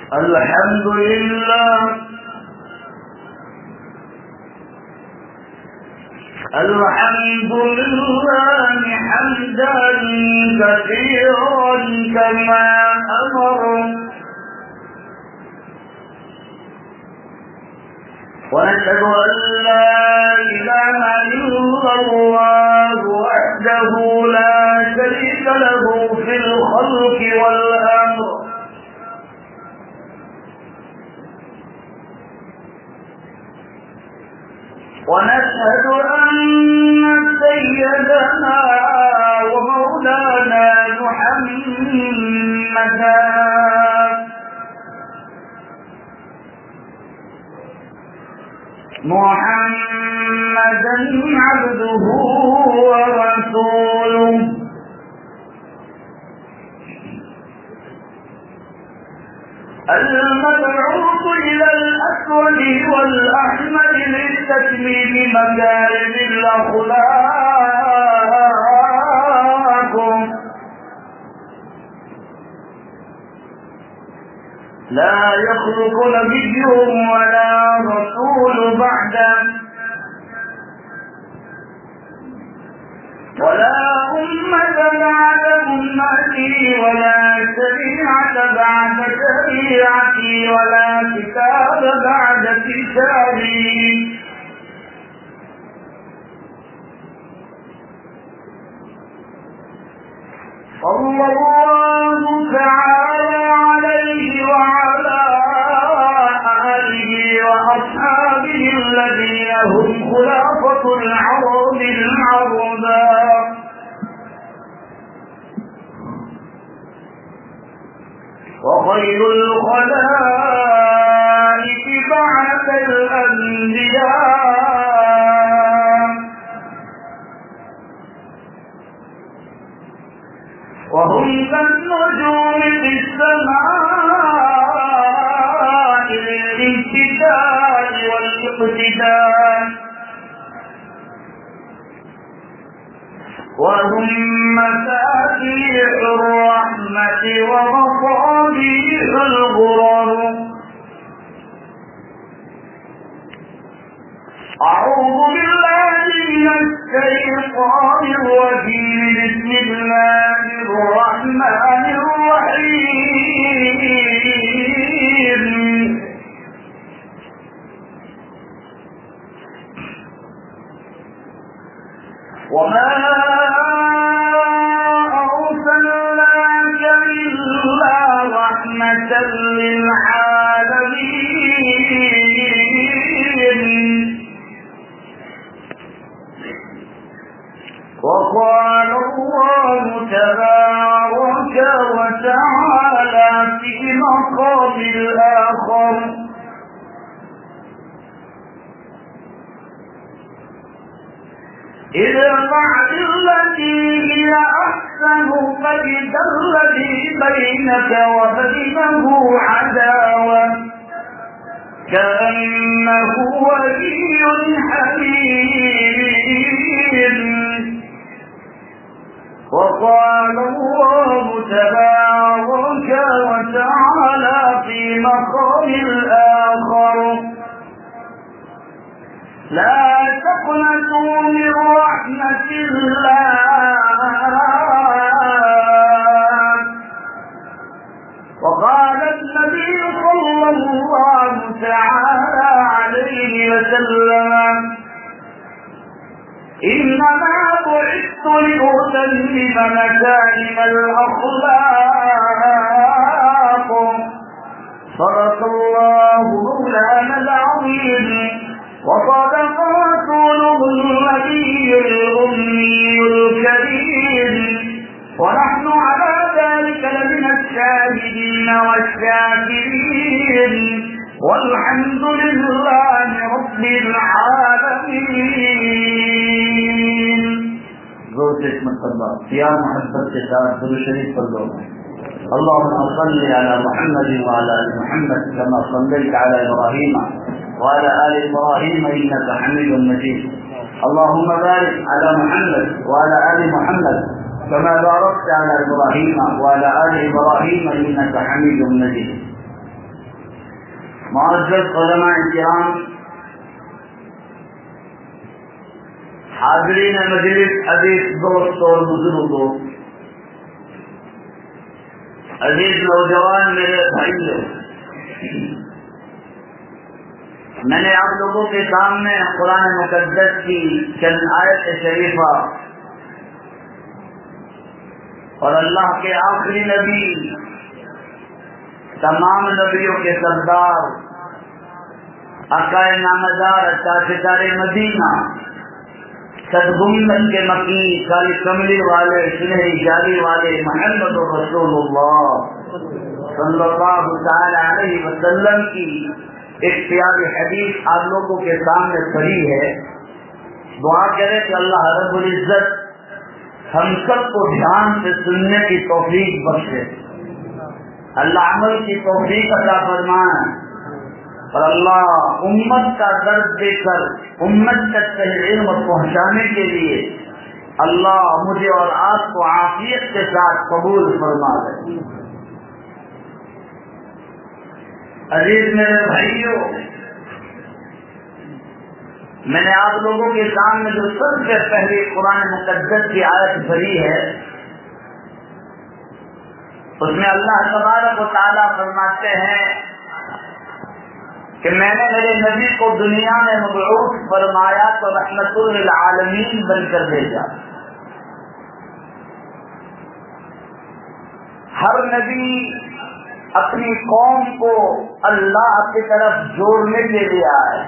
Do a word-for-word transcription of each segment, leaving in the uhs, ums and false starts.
الحمد لله الحمد لله حمدا كثيرا كما أمر، ونشهد أن لا إله إلا الله وحده لا شريك له في الخلق والأمر، ونشهد أن سيدنا ومولانا محمدا محمدا عبده ورسوله المبعوث إلى الأسود والأحمر للتتميم مكارم الأخلاق، لا يخلق نبي ولا رسول بعده، ولا أمة بعد أمتي، ولا شريعة بعد شريعتي، ولا كتاب بعد كتابي، صلى الله تعالى عليه وعلى آله وأصحابه الذين هم خلافة العرب العرباء، وخير الخلائق بعد الأنبياء، وهم كالنجوم في السماء للامتداد والاقتداء، وهم مفاتيح الرحمة ومصابيح الغرر. أعوذ بالله من الشيطان الرجيم، بسم الله الرحمن الرحيم. وما أرسلناك إلا رحمة للعالمين. وقال الله تبارك وتعالى في مقام الآخر: ادفع بالتي هي أحسن فإذا الذي بينك وبينه عداوة كأنه ولي حميم. وقال الله تبارك وتعالى في مقام الآخر: لا تقنطوا من رحمة الله. وقال النبي صلى الله تعالى عليه وسلم: إنما بعثت لأتمم مكارم الأخلاق. صدق الله مولانا العظيم، وصدق رسوله النبي الأمي الكريم، ونحن على ذلك لمن الشاهدين والشاكرين، والحمد لله رب العالمين. زور سے مرتبہ یا محبت کے ساتھ درود شریف پڑھ لو. اللهم صل على محمد وعلى ال محمد كما صليت على ابراهيم وعلى ال ابراهيم انك حميد مجيد. اللهم بارك على محمد وعلى ال محمد كما باركت على ابراهيم وعلى ال ابراهيم انك حميد مجيد. معزز علماء کرام، حاضرین مجلس، عزیز دوست اور بزرگوں، عزیز نوجوان میرے بھائیوں، میں نے آپ لوگوں کے سامنے قرآن مقدس کی چند آیت شریفہ اور اللہ کے آخری نبی، تمام نبیوں کے سردار، آقا نامدار، تاجدار مدینہ، صدگمبد کے مکی، کالی کملی والے، سنہری جالی والے محمد رسول اللہ صلی اللہ تعالی علیہ وسلم کی ایک پیاری حدیث آپ لوگوں کے سامنے پڑھی ہے۔ دعا کرے کہ اللہ رب العزت ہم سب کو دھیان سے سننے کی توفیق بخشے، اللہ عمل کی توفیق عطا فرمائے، اور اللہ امت کا درد دے کر امت تک صحیح علم پہنچانے کے لیے اللہ مجھے اور آپ کو عافیت کے ساتھ قبول فرما دے۔ عزیز میرے بھائیوں، میں نے آپ لوگوں کے سامنے جو سب سے پہلی قرآن مقدس کی آیت پڑھی ہے، اس میں اللہ تبارک و تعالیٰ فرماتے ہیں کہ میں نے میرے نبی کو دنیا میں مبعوث فرمایا تو رحمت للعالمین بن کر بھیجا۔ ہر نبی اپنی قوم کو اللہ کی طرف جوڑنے کے لیے آئے،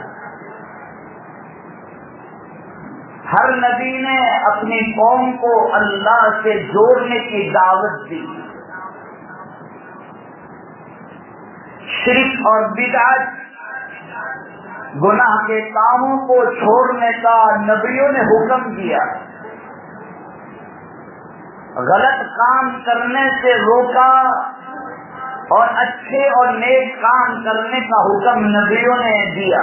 ہر نبی نے اپنی قوم کو اللہ سے جوڑنے کی دعوت دی۔ شرک اور بدعت، گناہ کے کاموں کو چھوڑنے کا نبیوں نے حکم دیا، غلط کام کرنے سے روکا اور اچھے اور نیک کام کرنے کا حکم نبیوں نے دیا،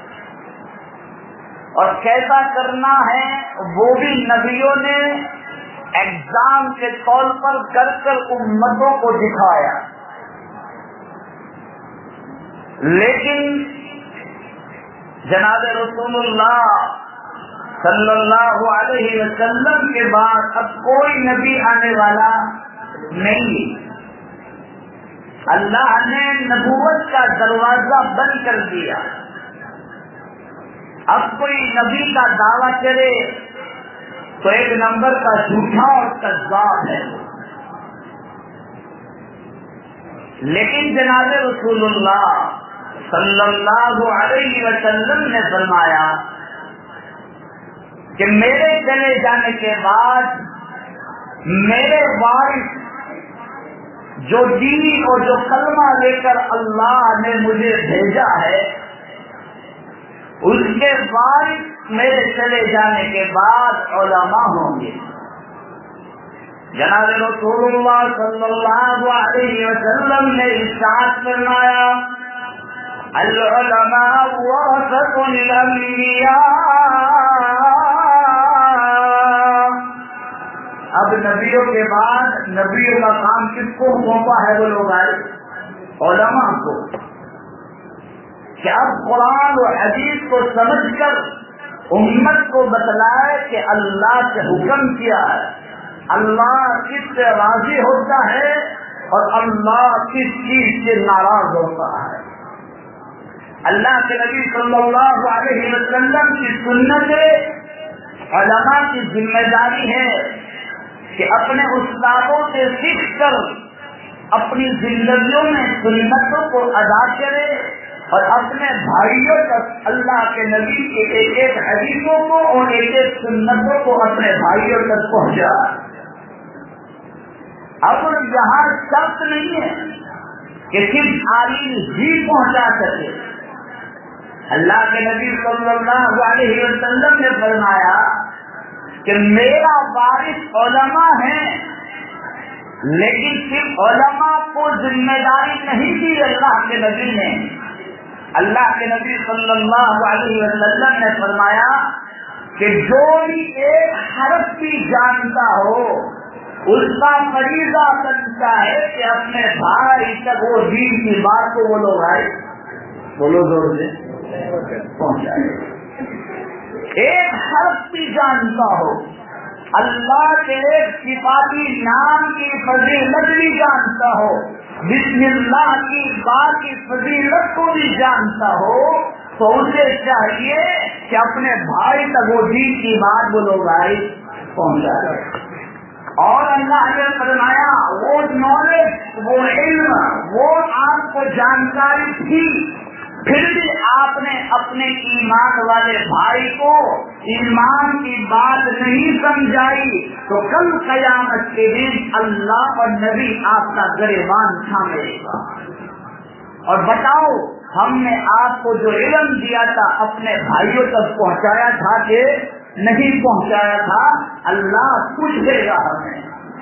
اور کیسا کرنا ہے وہ بھی نبیوں نے ایگزام کے طور پر کر کر امتوں کو دکھایا۔ لیکن جناب رسول اللہ صلی اللہ علیہ وسلم کے بعد اب کوئی نبی آنے والا نہیں، اللہ نے نبوت کا دروازہ بند کر دیا۔ اب کوئی نبی کا دعویٰ کرے تو ایک نمبر کا جھوٹا اور کذاب ہے۔ لیکن جناب رسول اللہ صلی اللہ علیہ وسلم نے فرمایا کہ میرے چلے جانے کے بعد میرے وارث جو دین اور جو کلمہ لے کر اللہ نے مجھے بھیجا ہے، اس کے وارث میرے چلے جانے کے بعد علماء ہوں گے۔ جناب رسول اللہ صلی اللہ علیہ وسلم نے ارشاد فرمایا العلماء ورثۃ الانبیاء۔ اب نبیوں کے بعد نبیوں کا کام کس کو سونپا ہے؟ وہ لوگ آئے علماء کو، کہ اب قرآن و حدیث کو سمجھ کر امت کو بتلائے کہ اللہ سے حکم کیا ہے، اللہ کس سے راضی ہوتا ہے اور اللہ کس چیز سے ناراض ہوتا ہے۔ اللہ کے نبی صلی اللہ علیہ وسلم کی سنت علماء کی ذمہ داری ہے کہ اپنے استادوں سے سیکھ کر اپنی زندگیوں میں سنتوں کو ادا کرے اور اپنے بھائیوں تک اللہ کے نبی کے ایک ایک حدیثوں کو اور ایک ایک سنتوں کو اپنے بھائیوں تک پہنچائے۔ اب یہاں شرط نہیں ہے کہ صرف عالم ہی پہنچا سکے۔ اللہ کے نبی صلی اللہ علیہ وسلم نے فرمایا کہ میرا وارث علماء ہیں، لیکن صرف علماء کو ذمہ داری نہیں دی اللہ کے نبی نے۔ اللہ کے نبی صلی اللہ علیہ وسلم نے فرمایا کہ جو بھی ایک حرف بھی جانتا ہو اس کا فریضہ بنتا ہے کہ اپنے بھائی تک وہ دین کی بات کو وہ لوگ آئے۔ بولو زور سے پہنچائے. ایک حرف بھی جانتا ہو, اللہ کے ایک صفاتی نام کی فضیلت بھی جانتا ہو, بسم اللہ کی بات کی فضیلت کو بھی جانتا ہو, تو اسے چاہیے کہ اپنے بھائی تک وہ دین کی بات بولو بھائی پہنچائے. اور اللہ نے فرمایا وہ نالج, وہ علم, وہ آپ کو جانکاری تھی, پھر بھی آپ نے اپنے ایمان والے بھائی کو ایمان کی بات نہیں سمجھائی, تو کل قیامت کے دن اللہ اور نبی آپ کا گریبان تھامے گا. اور بتاؤ, ہم نے آپ کو جو علم دیا تھا اپنے بھائیوں تک پہنچایا تھا کہ نہیں پہنچایا تھا؟ اللہ پوچھ دے گا ہمیں.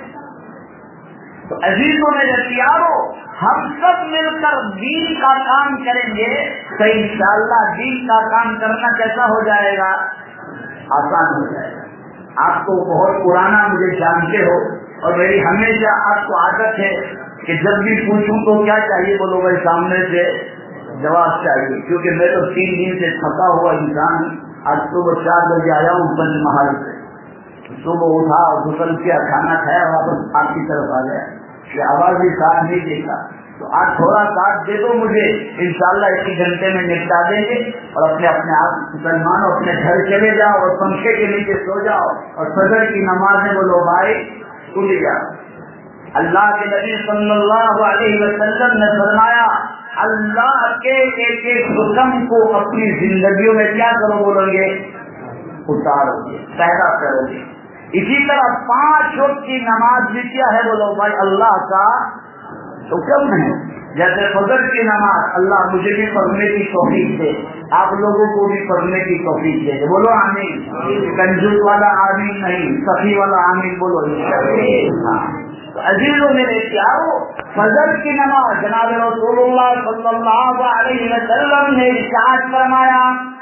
تو عزیزوں میں پیارو, ہم سب مل کر دین کا کام کریں گے تو انشاءاللہ دین کا کام کرنا کیسا ہو جائے گا؟ آسان ہو جائے گا. آپ تو بہت پرانا مجھے جانتے ہو, اور میری ہمیشہ آپ کو عادت ہے کہ جب بھی پوچھوں تو کیا چاہیے بولو بھائی, سامنے سے جواب چاہیے, کیونکہ میں تو تین دن سے تھکا ہوا انسان. آج صبح چار بجے آیا ہوں پنج محل سے, صبح اٹھا, غسل کیا, کھانا کھایا, واپس آپ کی طرف آ گیا, کہ آواز بھی ساتھ نہیں دیکھا. تو آج تھوڑا ساتھ دے دو مجھے, انشاءاللہ ایک گھنٹے میں نپٹا دیں گے, اور اپنے اپنے آپ مسلمانوں اپنے گھر چلے جاؤ اور پنکھے کے نیچے سو جاؤ, اور فجر کی نمازیں بولو بھائی سن جاؤ. اللہ کے نبی صلی اللہ علیہ وسلم نے فرمایا, اللہ کے ایک ایک حکم کو اپنی زندگیوں میں کیا کرو بولو گے, اتارو گے, پیدا کرو گے. اسی طرح پانچ وقت کی نماز بھی کیا ہے بولو بھائی, اللہ کا حکم ہے. جیسے فجر کی نماز اللہ مجھے بھی پڑھنے کی توفیق دے, آپ لوگوں کو بھی پڑھنے کی توفیق دے, بولو آمین. کنجوس والا آمین نہیں, سخی والا آمین بولو. ہاں تو عزیزوں میرے پیارو, فجر کی نماز جناب رسول اللہ صلی اللہ علیہ وسلم نے ارشاد فرمایا,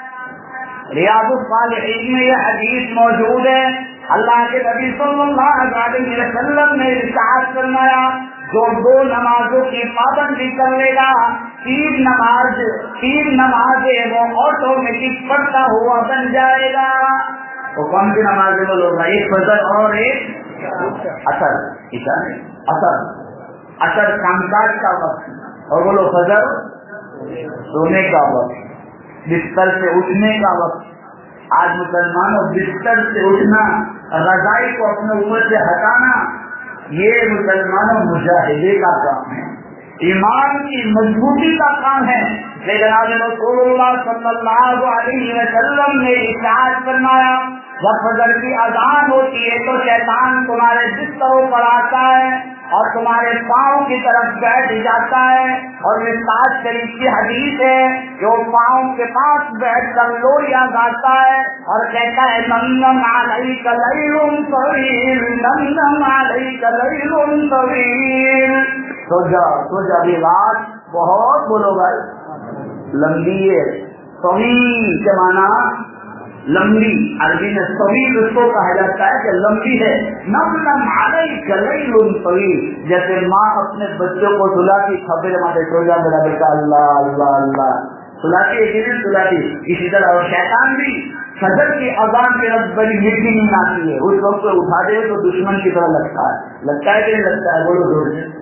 ریاض الصالحین میں یہ حدیث موجود ہے. اللہ کے نبی صلی اللہ علیہ وسلم نے ارشاد فرمایا, جو دو نمازوں کی پابندی کر لے گا, تین نماز تین نمازیں وہ آٹومیٹک پڑھتا ہوا بن جائے گا. تو کون سی نمازیں بولو گا؟ ایک فجر اور ایک اثر. اثر اثر کامکاج کا وقت, اور بولو فجر سونے کا وقت, بستر سے اٹھنے کا وقت. آج مسلمانوں بستر سے اٹھنا, رضائی کو اپنے اوپر سے ہٹانا, یہ مسلمانوں مجاہدے کا کام ہے, ایمان کی مضبوطی کا کام ہے. جناب رسول اللہ صلی اللہ علیہ وسلم نے ارشاد فرمایا, جب فجر کی اذان ہوتی ہے تو شیطان تمہارے بستروں پر آتا ہے اور تمہارے پاؤں کی طرف بیٹھ جاتا ہے, اور مشکوٰۃ شریف کی حدیث ہے جو پاؤں کے پاس بیٹھ کر لوریاں گاتا ہے اور کہتا ہے نم علیک لیل طویل, نم علیک لیل طویل. سو جا سو جا, بھی رات بہت بولو بھائی لمبی ہے. طویل کے معنی لمبی, عربی میں طویل اس کو کہا جاتا ہے کہ لمبی ہے. نم نم علیک لیل طویل, جیسے ماں اپنے بچوں کو سلاتی, خبر ماں سو جا میرا بیٹا, اللہ اللہ اللہ سلاتی ہے کہ نہیں سلاتی, اسی طرح اور شیطان بھی فجر کی اذان کے وقت بڑی میٹھی نیند آتی ہے, اس وقت کو اٹھا دے تو دشمن کی طرح لگتا ہے. لگتا ہے کہ نہیں لگتا ہے بولو زور سے.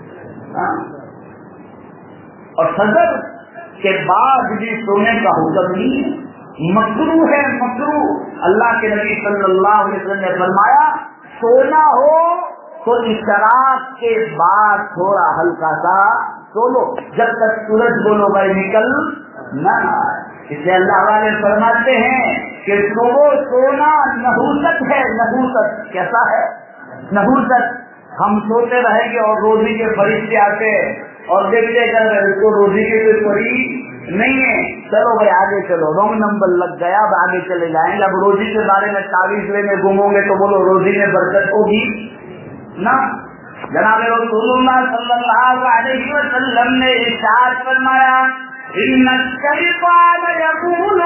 اور فجر کے بعد بھی سونے کا حکم نہیں ہے, مکروہ ہے, مکروہ. اللہ کے نبی صلی اللہ علیہ وسلم نے فرمایا, سونا ہو تو اشراق کے بعد تھوڑا ہلکا سا سو لو, جب تک سورج بولو بھائی نکل نہ آئے. اسے اللہ والے فرماتے ہیں کہ صبح سونا نحوست ہے. نحوست کیسا ہے؟ نحوست, ہم سوتے رہیں گے اور روزی کے فرشتے آتے اور دیکھتے کر رہے اس کو روزی کے کوئی فریق نہیں ہے, چلو بھائی آگے چلو, رونگ نمبر لگ گیا, اب آگے چلے جائیں گے. اب روزی کے بارے میں تعویذ لینے گھومو گے تو بولو روزی میں برکت ہوگی نہ. جناب رسول اللہ صلی اللہ علیہ وسلم نے ارشاد فرمایا, ان الشیطان یقول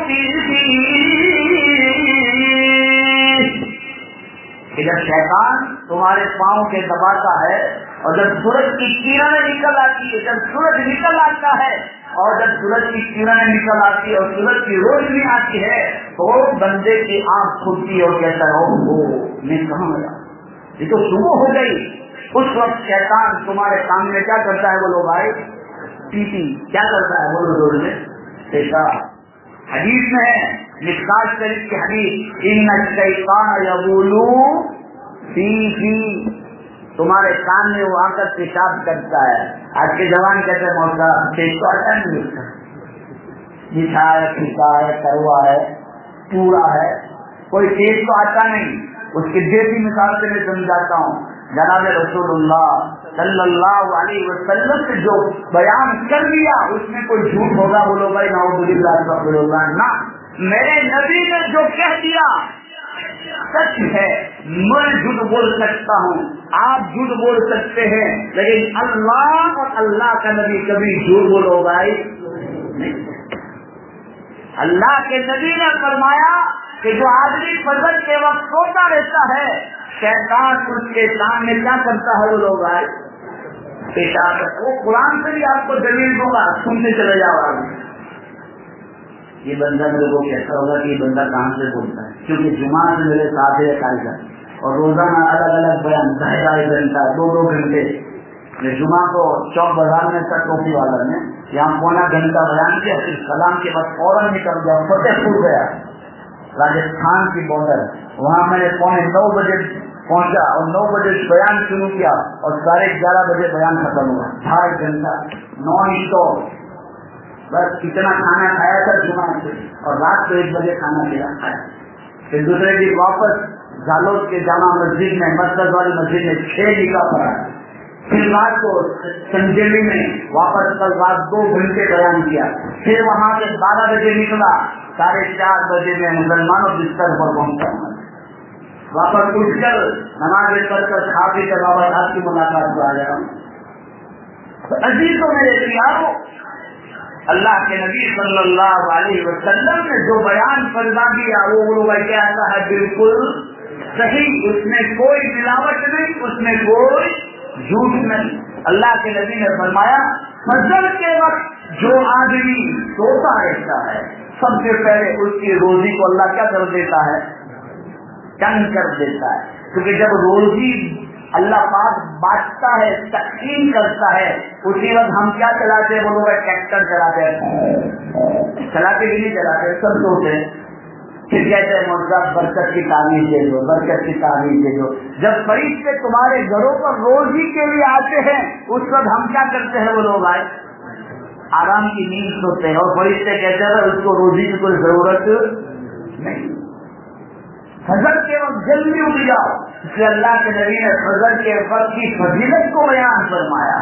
کہ جب شیطان تمہارے پاؤں کے دباتا ہے اور جب سورج کی کرنیں نکل آتی ہے, جب سورج نکل آتا ہے اور جب سورج کی کرنیں نکل آتی ہے اور سورج کی روشنی آتی ہے تو بندے کی آنکھ کھلتی ہے اور کہتا ہے اوہ میں کہاں گیا، یہ تو صبح ہو گئی۔ اس وقت شیطان تمہارے سامنے کیا کرتا ہے بولو بھائی، پی پی کیا کرتا ہے بولو زور میں، پیشاب۔ حدیث میں ہے مشکات شریف کی حدیث، ان الشیطان یبول فی فی، تمہارے سامنے وہ آ کر پیشاب کرتا ہے۔ آج کے جوان کہتے ہیں موسا پیش تو آتا نہیں ملتا، میٹھا ہے، پھیکا ہے، کروا ہے، پورا ہے، کوئی ٹیسٹ تو آتا نہیں۔ اس کی دیسی مثال سے میں سمجھاتا ہوں، جناب رسول اللہ صلی اللہ علیہ وسلم نے جو بیان کر دیا اس میں کوئی جھوٹ ہوگا بولو بھائی، نعوذ باللہ بولو گا نہ، میرے نبی نے جو کہہ دیا سچ ہے۔ میں جھوٹ بول سکتا ہوں، آپ جھوٹ بول سکتے ہیں، لیکن اللہ اور اللہ کا نبی کبھی جھوٹ بولو بھائی نہیں۔ اللہ کے نبی نے فرمایا کہ جو آدمی فجر کے وقت سوتا رہتا ہے شیطان اس کے سامنے کیا کرتا ہے وہ لوگ آئے پیشاب۔ وہ قرآن سے بھی آپ کو دلیل دوں گا، سنتے چلے جاؤ آگے۔ یہ بندہ میرے کو کہتا ہوگا کہ یہ بندہ کہاں سے بولتا ہے، کیونکہ جمعہ سے میرے ساتھ ہے قاعدہ اور روزانہ الگ الگ بیان ڈھائی ڈھائی گھنٹہ دو دو گھنٹے۔ جمعہ کو چوک بازار میں تک ٹوپی والا نے یہاں پونا گھنٹہ بیان کیا، پھر سلام کے بعد فوراً نکل گیا، فتح پور گیا راجستھان کی بارڈر، وہاں میں نے پونے نو بجے پہنچا اور نو بجے بیان شروع کیا اور ساڑھے گیارہ بجے بیان ختم ہوا، ڈھائی گھنٹہ نان اسٹاپ۔ بس اتنا کھانا کھایا تھا جمعہ سے اور رات کو ایک بجے کھانا کھایا کھایا پھر دوسرے دن واپس جالوت کے جامع مسجد میں مرکز والی مسجد میں چھ نکاح پڑا، پھر رات کو سنجیوی میں واپس کل رات دو گھنٹے بیان کیا، پھر وہاں سے بارہ بجے نکلا، ساڑھے چار بجے میں مسلمانوں بستر پر پہنچا، واپس اٹھ کر نماز پڑھ کر کھا پی کر واپس آپ کی ملاقات کو آ جاؤں۔ عزیزوں میرے پیارو، اللہ کے نبی صلی اللہ علیہ وسلم نے جو بیان فرما دیا وہ لوگ کہتا ہے بالکل صحیح، اس میں کوئی ملاوٹ نہیں، اس میں کوئی جھوٹ نہیں۔ اللہ کے نبی نے فرمایا فجر کے وقت جو آدمی سوتا رہتا ہے سب سے پہلے اس کی روزی کو اللہ کیا کر دیتا ہے، تنگ کر دیتا ہے، کیونکہ جب روزی اللہ پاک بانٹتا ہے، تقسیم کرتا ہے، اسی وقت ہم کیا چلاتے ہیں، وہ لوگ ٹریکٹر چلاتے ہیں، چلاتے بھی نہیں چلاتے سب سوتے ہیں، پھر کہتے ہیں مرزا برکت کی تعمیر دے دو، برکت کی تعمیر دے دو۔ جب فرشتے تمہارے گھروں پر روزی کے لیے آتے ہیں اس وقت ہم کیا کرتے ہیں، وہ لوگ آئے آرام کی نیند سوتے ہیں اور فرشتے کہتے ہیں اس کو روزی کی کوئی ضرورت نہیں۔ فجر کے وقت جلدی اٹھ جاؤ، اس لیے اللہ کے نبی نے فجر کے وقت کی فضیلت کو بیان فرمایا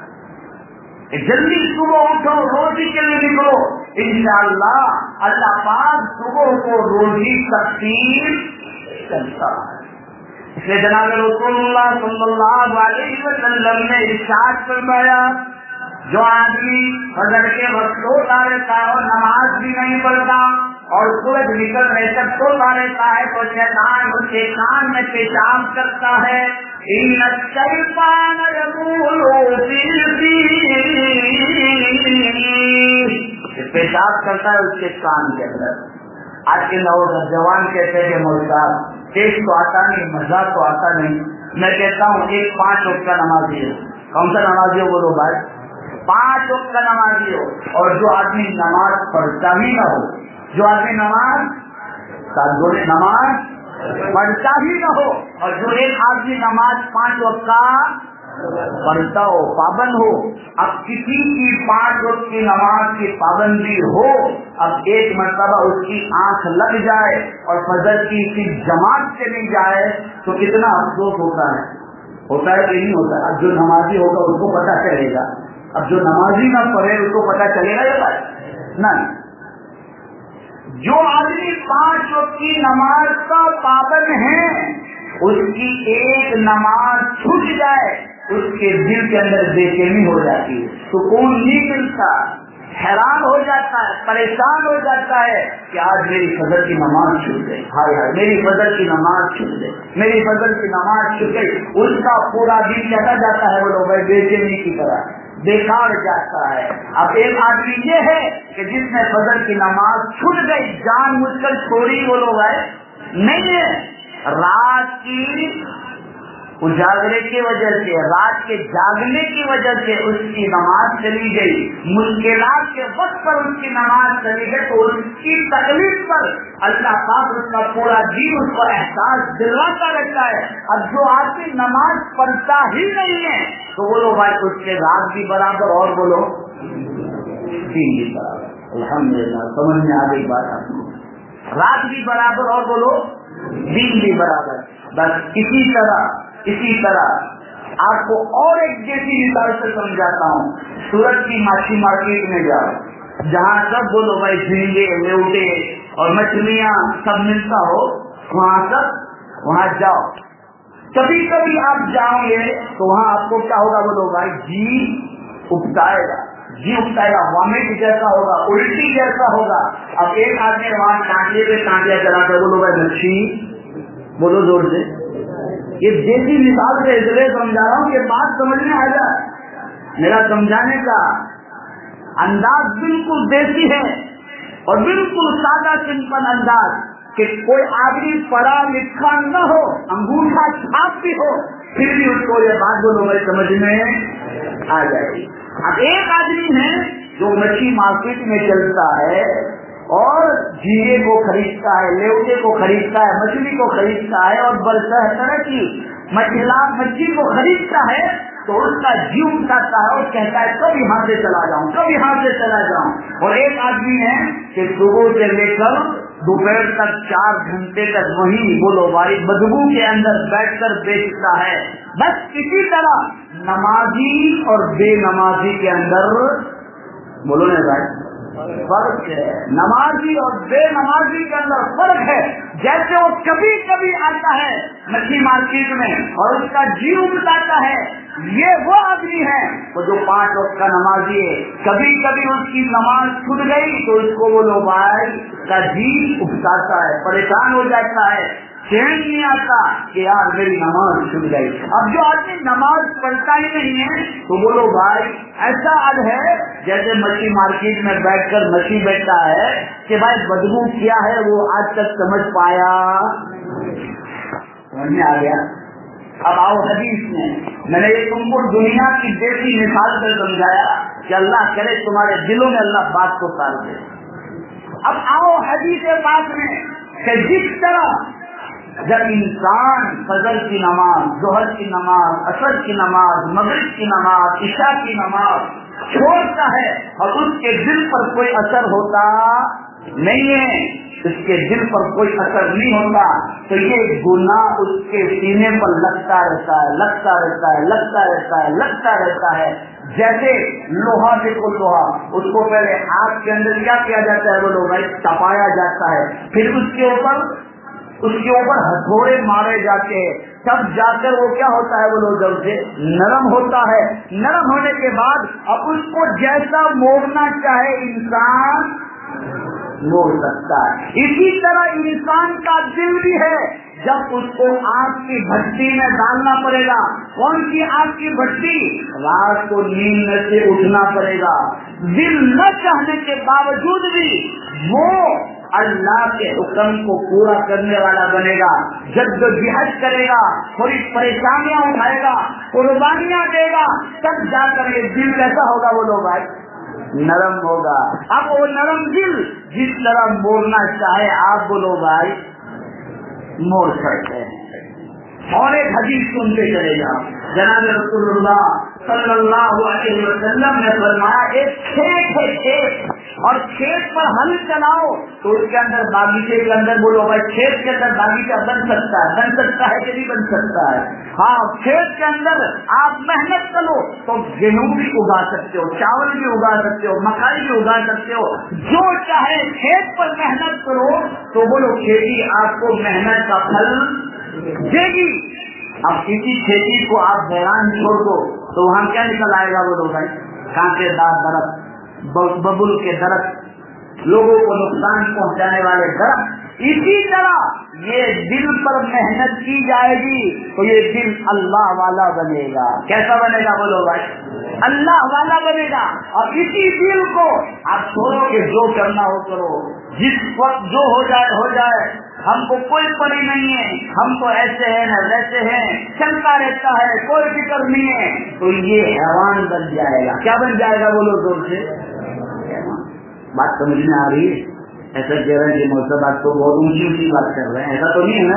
ہے، جلدی صبح اٹھو، روزی کے لیے نکلو، انشاءاللہ اللہ پاک صبح کو روزی تقسیم کرتا ہے۔ اس لیے جناب رسول اللہ صلی اللہ علیہ وسلم نے ارشاد فرمایا جو آدمی فجر کے وقت سوتا رہتا ہے اور نماز بھی نہیں پڑھتا اور سورج نکلنے تک سوتا رہتا ہے تو شیطان اس کے کان میں پیشاب کرتا ہے، ان الشیطان یبول فی فی، پیشاب کرتا ہے اس کے کان کے اندر۔ آج کے نوجوان کہتے ہیں کہ مولانا ٹیسٹ تو آتا نہیں، مزہ تو آتا نہیں۔ میں کہتا ہوں ایک پانچ وقت کا نمازی ہے، کون سا نمازی ہو بولو بھائی، پانچ وقت کا نمازی ہو، اور جو آدمی نماز پڑھتا ہی نہ ہو، جو آدمی نماز نماز پڑھتا ہی نہ ہو، اور جو ایک آدمی نماز پانچ وقت کا پڑھتا ہو، پابند ہو، اب کسی کی پانچ وقت کی نماز کی پابندی ہو، اب ایک مرتبہ اس کی آنکھ لگ جائے اور فجر کی کسی جماعت سے نہیں جائے تو کتنا افسوس ہوتا ہے، ہوتا ہے کہ نہیں ہوتا؟ اب جو نمازی ہوگا اس کو پتہ چلے گا، اب جو نمازی نہ پڑھے اس کو پتہ چلے گا یہ بات نہیں۔ جو آدمی پانچ وقت کی نماز کا پابند ہے اس کی ایک نماز چھوٹ جائے اس کے دل کے اندر بے چینی ہو جاتی ہے، سکون نہیں ملتا، حیران ہو جاتا ہے، پریشان ہو جاتا ہے کہ آج میری فجر کی نماز چھوٹ گئی، ہائے ہائے میری فجر کی نماز چھوٹ گئی، میری فجر کی نماز چھوٹ گئی۔ اس کا پورا دن چلا جاتا ہے وہ لوگ بے چینی کی طرح، بیکار جاتا ہے. اب ایک آدمی یہ ہے کہ جس نے فجر کی نماز چھوٹ گئی، جان بوجھ کر چھوڑی، وہ لوگ آئے نہیں ہے، رات کی اجاگرے کی وجہ سے، رات کے جاگنے کی وجہ سے اس کی نماز چلی گئی، مشکلات کے وقت پر اس کی نماز چلی گئی، تو اس کی تکلیف پر اللہ پاک اس کا پورا دین اس کو احساس دلواتا رہتا ہے. اب جو آدمی نماز پڑھتا ہی نہیں ہے تو بولو بھائی اس کے رات بھی برابر اور بولو دین بھی برابر. الحمدللہ سمجھ میں آ گئی بات آپ کو، رات بھی برابر اور بولو دین بھی برابر. بس اسی طرح اسی طرح آپ کو اور ایک جیسی مثال سے سمجھاتا ہوں. سورت کی ماچھی مارکیٹ میں جاؤ، جہاں سب بولو بھائی جھینگے لیوٹے اور مچھلیاں سب ملتا ہو، وہاں سب وہاں جاؤ. کبھی کبھی آپ جاؤ گے تو وہاں آپ کو کیا ہوگا بولو بھائی، جی اگتائے گا، جی اگتائے گا، وامٹ جیسا ہوگا، الٹی جیسا ہوگا. اب ایک آدمی وہاں ٹانڈے پہ ٹانڈیا چلا کر بولو بھائی مچھی، بولو زور سے. یہ دیسی مثال سے اس لیے سمجھا رہا ہوں کہ بات سمجھ میں آ جائے. میرا سمجھانے کا انداز بالکل دیسی ہے اور بالکل سادہ سمپل انداز، کہ کوئی آدمی پڑھا لکھا نہ ہو، انگوٹھا چھاپ بھی ہو، پھر بھی اس کو یہ بات بولو بھائی سمجھ میں آ جائے گی. اب ایک آدمی ہے جو مچھی مارکیٹ میں چلتا ہے اور جھینگے کو خریدتا ہے، لیوٹے کو خریدتا ہے، مچھلی کو خریدتا ہے اور برسہ طرح کی مچھلا مچھلی کو خریدتا ہے، تو اس کا جی اٹھاتا ہے اور کہتا ہے کب یہاں سے چلا جاؤں، کب یہاں سے چلا جاؤں. اور ایک آدمی ہے کہ صبح سے لے کر دوپہر تک چار گھنٹے تک وہی بولو بھائی بدبو کے اندر بیٹھ کر بیچتا ہے. بس اسی طرح نمازی اور بے نمازی کے اندر بولو نا بھائی فرق ہے. نمازی اور بے نمازی کے اندر فرق ہے. جیسے وہ کبھی کبھی آتا ہے مچھی مارکیٹ میں اور اس کا جی اگتاتا ہے، یہ وہ آدمی ہے وہ جو پانچ وقت کا نمازی ہے. کبھی کبھی اس کی نماز چھوٹ گئی تو اس کو وہ لو بھائی کا جی اگتاتا ہے، پریشان ہو جاتا ہے، چین نہیں آتا کہ یار میری نماز چھوٹ گئی. اب جو آدمی نماز پڑھتا ہی نہیں ہے تو بولو بھائی ایسا اد ہے جیسے مچھی مارکیٹ میں بیٹھ کر مچھی بیٹھتا ہے کہ بھائی بدبو کیا ہے وہ آج تک سمجھ پایا سمجھ میں آ گیا. اب آؤ حدیث میں، میں نے یہ تم کو دنیا کی دیسی مثال سے سمجھایا کہ اللہ کرے تمہارے دلوں میں اللہ بات کو اتار دے. اب آؤ حدیث پاک میں کہ جس طرح جب انسان فجر کی نماز، ظہر کی نماز، عصر کی نماز، مغرب کی نماز، عشاء کی نماز چھوڑتا ہے اور اس کے دل پر کوئی اثر ہوتا نہیں ہے، اس کے دل پر کوئی اثر نہیں ہوتا، تو یہ گناہ اس کے سینے پر لگتا رہتا ہے لگتا رہتا ہے لگتا رہتا ہے لگتا رہتا ہے. جیسے لوہا سے کو لوہا، اس کو پہلے آگ کے اندر کیا کیا جاتا ہے وہ لوگ تپایا جاتا ہے، پھر اس کے اوپر اس کے اوپر ہتھوڑے مارے جاتے ہیں، تب جا کر وہ کیا ہوتا ہے وہ لوگ جب سے نرم ہوتا ہے. نرم ہونے کے بعد اب اس کو جیسا موڑنا چاہے انسان موڑ سکتا ہے. اسی طرح انسان کا دل بھی ہے، جب اس کو آگ کی بھٹی میں ڈالنا پڑے گا. کون سی آگ کی بھٹی؟ رات کو نیند سے اٹھنا پڑے گا. دل نہ چاہنے کے باوجود بھی وہ اللہ کے حکم کو پورا کرنے والا بنے گا، جدوجہد کرے گا، تھوڑی پریشانیاں اٹھائے گا، قربانیاں دے گا، تب جا کر یہ دل کیسا ہوگا وہ لوگ بھائی نرم ہوگا. اب وہ نرم دل جس طرح موڑنا چاہے آپ بولو بھائی موڑ سکتے ہیں. اور ایک حدیث سنتے چلے جاؤ. جناب رسول اللہ صلی اللہ علیہ وسلم نے فرمایا ایک کھیت ہے کھیت، اور کھیت پر ہل چلاؤ تو اس کے اندر باغیچے کے اندر بولو بھائی کھیت کے اندر باغیچہ بن سکتا ہے بن سکتا ہے کہ نہیں بن سکتا ہے؟ ہاں کھیت کے اندر آپ محنت کرو تو گیہوں بھی اگا سکتے ہو، چاول بھی اگا سکتے ہو، مکائی بھی اگا سکتے ہو، جو چاہے کھیت پر محنت کرو تو بولو کھیتی آپ کو محنت کا پھل دے گی. اب کسی کھیتی کو آپ حیران چھوڑ دو تو وہاں کیا نکل آئے گا بولو بھائی کانٹے دار درخت، ببول کے درخت، لوگوں کو نقصان پہنچانے والے درخت. اسی طرح یہ دل پر محنت کی جائے گی تو یہ دل اللہ والا بنے گا. کیسا بنے گا بولو بھائی؟ اللہ والا بنے گا. اور اسی دل کو آپ چھوڑو کہ جو کرنا ہو کرو, جس وقت جو ہو جائے ہو جائے, ہم کو کوئی پڑی نہیں ہے, ہم تو ایسے ہیں نہ ویسے ہیں, چلتا رہتا ہے, کوئی فکر نہیں ہے, تو یہ حیوان بن جائے گا. کیا بن جائے گا بولو زور سے؟ بات سمجھ میں آ رہی ہے؟ ایسا کہہ رہے ہیں کہ مطلب آپ کو بہت اونچی اونچی بات کر رہے ہیں, ایسا تو نہیں ہے نا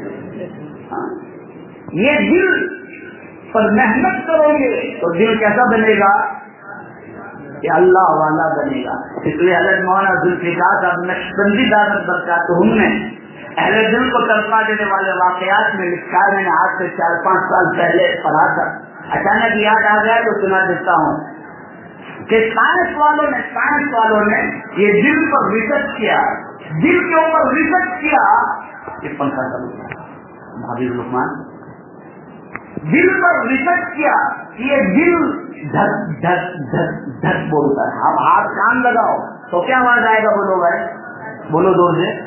بھائی. یہ دل پر محنت کرو گے تو دل کیسا بنے گا؟ کہ اللہ والا بنے گا. اس لیے حضرت مولانا ذوالفقار صاحب نقشبندی دعوت برکاتہم نے اہل دل کو تڑپا دینے والے واقعات میں لکھا ہے. میں نے آج سے چار پانچ سال پہلے پڑھا تھا, اچانک یاد آ گیا تو سنا دیتا ہوں کہ سائنس والوں نے سائنس والوں نے یہ دل پر ریسرچ کیا, دل کے اوپر ریسرچ کیا. یہ پنکھا بھابی لقمان, دل پر ریسرچ کیا کہ یہ دل دھک دھک دھک دھک بولتا ہے. اب ہاتھ کان لگاؤ تو کیا آواز آئے گا بولو بھائی؟ بولو زور سے.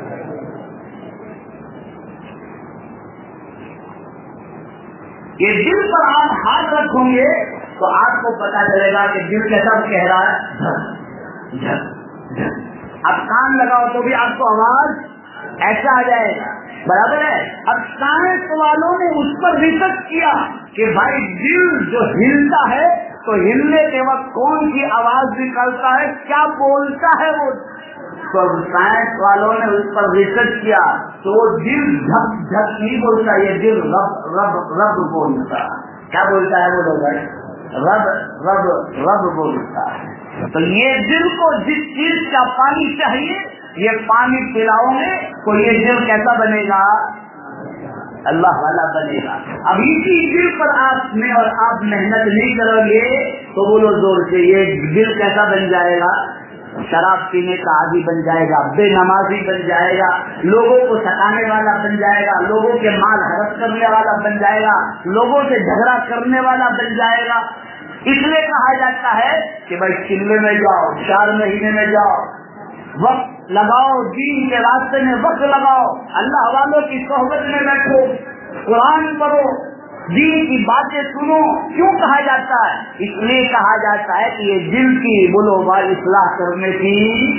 یہ دل پر آپ ہاتھ رکھوں گے تو آپ کو پتا چلے گا کہ دل کیسا کہہ رہا ہے, دھک دھک دھک. اب کان لگاؤ تو بھی آپ کو آواز ایسا آ جائے گا, برابر ہے. اب سائنس والوں نے اس پر ریسرچ کیا کہ بھائی دل جو ہلتا ہے تو ہلنے کے وقت کون سی آواز نکلتا ہے, کیا بولتا ہے وہ. تو سائنس والوں نے اس پر ریسرچ کیا تو وہ دل دھک دھک نہیں بولتا, یہ دل رب رب رب بولتا. کیا بولتا ہے وہ لوگ؟ رب رب رب بولتا ہے. تو یہ دل کو جس چیز کا پانی چاہیے یہ پانی پلاؤ گے تو یہ دل کیسا بنے گا؟ اللہ والا بنے گا. اب اسی دل پر آپ نے اور آپ محنت نہیں کرو گے تو بولو زور سے, یہ دل کیسا بن جائے گا؟ شراب پینے کا عادی بن جائے گا, بے نمازی بن جائے گا, لوگوں کو ستانے والا بن جائے گا, لوگوں کے مال ہڑپ کرنے والا بن جائے گا, لوگوں سے جھگڑا کرنے والا بن جائے گا. اس لیے کہا جاتا ہے کہ بھائی چلے میں جاؤ, چار مہینے میں جاؤ, وقت لگاؤ, دین کے راستے میں وقت لگاؤ, اللہ والوں کی صحبت میں بیٹھو, قرآن پڑھو, دین کی باتیں سنو. کیوں کہا جاتا ہے؟ اس لیے کہا جاتا ہے کہ یہ دل کی بولو بال اصلاح کرنے کی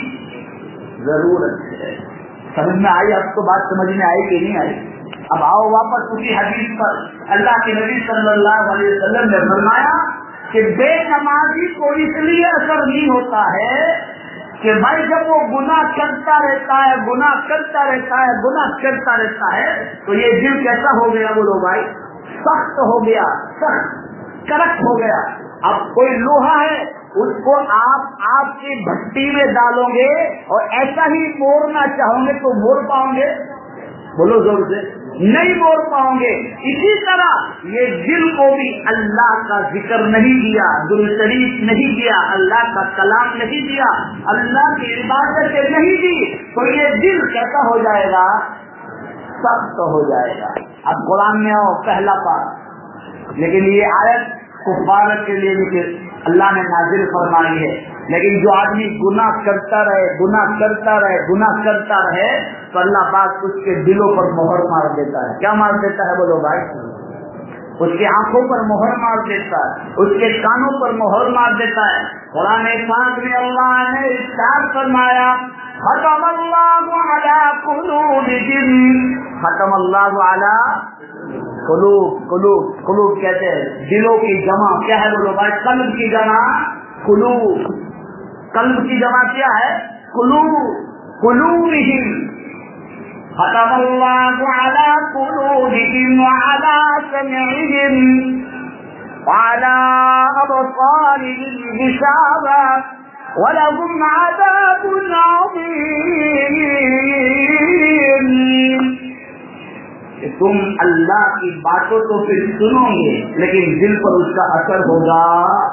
ضرورت ہے. سمجھ میں آئی؟ اب تو بات سمجھ میں آئی کہ نہیں آئی؟ اب آؤ واپس اسی حدیث پر. اللہ کے نبی صلی اللہ علیہ وسلم نے فرمایا کہ بے نمازی کو اس لیے اثر نہیں ہوتا ہے کہ بھائی جب وہ گناہ کرتا رہتا ہے گناہ کرتا رہتا ہے گناہ کرتا رہتا ہے تو یہ دل کیسا ہو گیا بولو بھائی؟ سخت ہو گیا, سخت کڑک ہو گیا. اب کوئی لوہا ہے اس کو آپ آپ کی بھٹی میں ڈالو گے اور ایسا ہی موڑنا چاہو گے تو موڑ پاؤں گے؟ بولو زور سے, نہیں موڑ پاؤں گے. اسی طرح یہ دل کو بھی اللہ کا ذکر نہیں دیا, درود شریف نہیں دیا, اللہ کا کلام نہیں دیا, اللہ کی عبادت نہیں دی تو یہ دل کیسا ہو جائے گا؟ سخت ہو جائے گا. اب قرآن میں آؤ, پہلا پارہ, لیکن یہ آیت کفار کے لیے بھی اللہ نے نازل فرمائی ہے. لیکن جو آدمی گناہ کرتا رہے گناہ کرتا رہے گناہ کرتا رہے تو اللہ پاک اس کے دلوں پر مہر مار دیتا ہے. کیا مار دیتا ہے بولو بھائی؟ اس کی آنکھوں پر مہر مار دیتا ہے, اس کے کانوں پر مہر مار دیتا ہے. قرآن پاک میں اللہ نے ارشاد فرمایا ختم اللہ علی قلوبہم, ختم اللہ علی قلوب. قلوب قلوب کہتے ہیں دلوں کی جمع. کیا ہے بولو بھائی؟ قلب کی جمع قلوب. قلب کی جمع کیا ہے؟ قلوب. قلوبہم ختم اللہ علی قلوبہم وعلی سمعہم وعلی ابصارہم غشاوہ وَلَهُمْ عَذَابٌ عَظِيمٌ. کہ تم اللہ کی باتوں تو پھر سنو گے لیکن دل پر اس کا اثر ہوگا.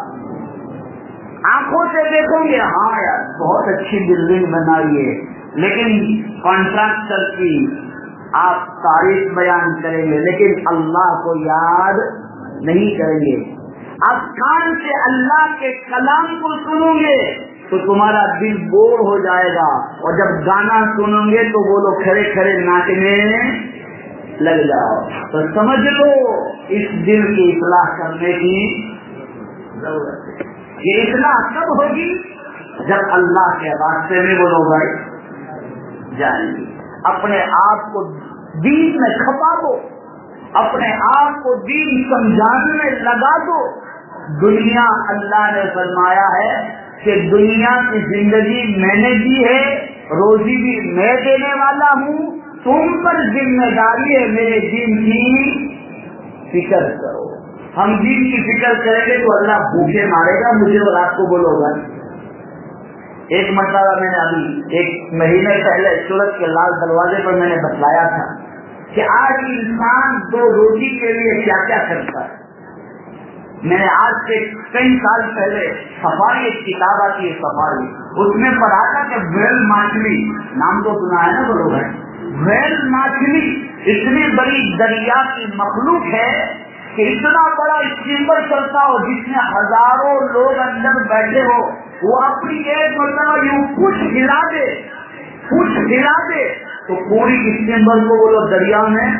آنکھوں سے دیکھو گے, ہاں یار بہت اچھی بلڈنگ بنائی ہے, لیکن کانٹریکٹر کی آپ تعریف بیان کریں گے لیکن اللہ کو یاد نہیں کریں گے. اب کان سے اللہ کے کلام کو سنو گے تو تمہارا دل بور ہو جائے گا، اور جب گانا سنو گے تو وہ لوگ کھڑے کھڑے ناچنے لگ جاؤ۔ تو سمجھ لو اس دل کی اصلاح کرنے کی ضرورت ہے۔ یہ اصلاح کب ہوگی؟ جب اللہ کے راستے میں وہ لوگ جائیں گے۔ اپنے آپ کو دین میں کھپا دو، اپنے آپ کو دین سمجھانے میں لگا دو۔ دنیا اللہ نے فرمایا ہے کہ دنیا کی زندگی میں نے دی ہے، روزی بھی میں دینے والا ہوں، تم پر ذمہ داری ہے میرے دین کی فکر کرو۔ ہم دین کی فکر کریں گے تو اللہ بھوکے مارے گا مجھے اور آپ کو بولو گا۔ ایک مرتبہ میں نے ابھی ایک مہینے پہلے سورت کے لال دروازے پر میں نے بتلایا تھا کہ آج انسان دو روٹی کے لیے کیا کیا کرتا ہے۔ میں نے آج سے کئی سال پہلے سفاری ایک کتاب آتی ہے سفاری، اس میں پڑھا تھا کہ ویل مچھلی، نام تو سنا ہے نا بولو بھائی، ویل مچھلی اتنی بڑی دریا کی مخلوق ہے کہ اتنا بڑا اسٹیمر چلتا ہو جس میں ہزاروں لوگ اندر بیٹھے ہو، وہ اپنی ایک مرتبہ یوں کچھ ہلا دے کچھ ہلا دے تو پوری اسٹیمر کو وہ لوگ دریا میں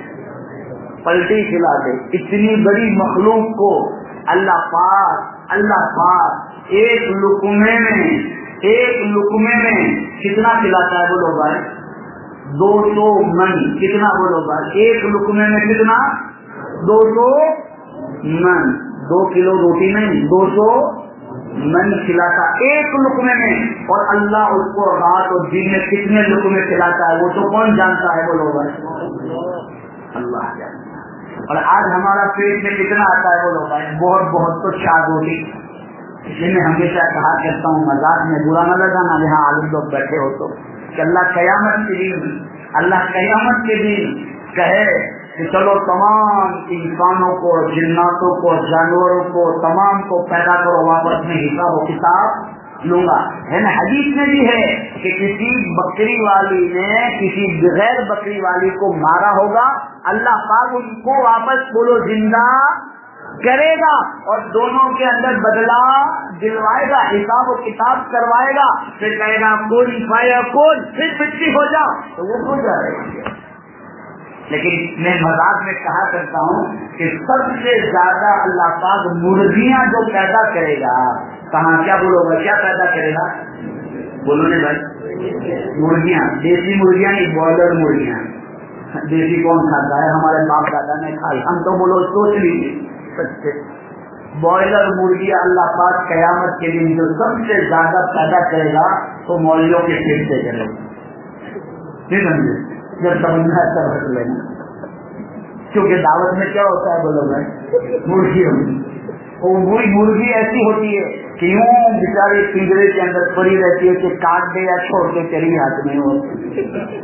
پلٹی کھلا دے۔ اتنی بڑی مخلوق کو اللہ پاک اللہ پاک ایک لقمے میں ایک لقمے میں کتنا کھلاتا ہے بولو بھائی؟ دو سو من۔ کتنا بولو بھائی؟ ایک لقمے میں کتنا؟ دو سو من۔ دو کلو روٹی نہیں، دو سو من کھلاتا ایک لقمے میں۔ اور اللہ اس کو رات اور دن میں کتنے لقمے کھلاتا ہے وہ تو کون جانتا ہے بولو بھائی؟ اللہ جانتا ہے۔ اور آج ہمارا پیٹ میں کتنا آتا ہے بولو بھائی؟ بہت بہت تو چار روٹی۔ اس لیے میں ہمیشہ کہا کرتا ہوں، مذاق میں برا نہ لگانا جہاں عالم لوگ بیٹھے ہو تو، کہ اللہ قیامت کے دن اللہ قیامت کے دن کہے کہ چلو تمام انسانوں کو، جناتوں کو، جانوروں کو، تمام کو پیدا کرو، واپس میں حساب و کتاب لوں گا۔ ہے نا؟ حدیث میں بھی ہے کہ کسی بکری والی نے کسی بغیر بکری والی کو مارا ہوگا، اللہ پاک ان کو واپس بولو زندہ کرے گا اور دونوں کے اندر بدلہ دلوائے گا، حساب و کتاب کروائے گا، پھر کہے گا کون فایا کون، پھر مٹی ہو جا، تو وہ ہو جائے گا۔ لیکن میں مذاق میں کہا کرتا ہوں کہ سب سے زیادہ اللہ پاک مرغیاں جو پیدا کرے گا، کہاں کیا بولو گا؟ کیا پیدا کرے گا؟ بولو نہیں بھائی؟ مرغیاں، دیسی مرغیاں نہیں، بوائلر مرغیاں۔ دیسی کون کھاتا ہے؟ ہمارے باپ دادا نے کھائی، ہم تو بولو سوچ لیجیے سچے۔ بوائلر مرغی اللہ پاک قیامت کے دن جو سب سے زیادہ پیدا کرے گا تو مولویوں کے پیٹ سے کرے گا۔ نہیں سمجھے؟ جب سمجھنا ہے تب رکھ لینا، کیونکہ دعوت میں کیا ہوتا ہے بولو بھائی؟ مرغی ہوگی، وہ مرغی ایسی ہوتی ہے کہ یوں بیچارے پنجرے کے اندر پڑی رہتی ہے کہ کاٹ دے یا چھوڑ کے چلی ہاتھ میں ہوتی۔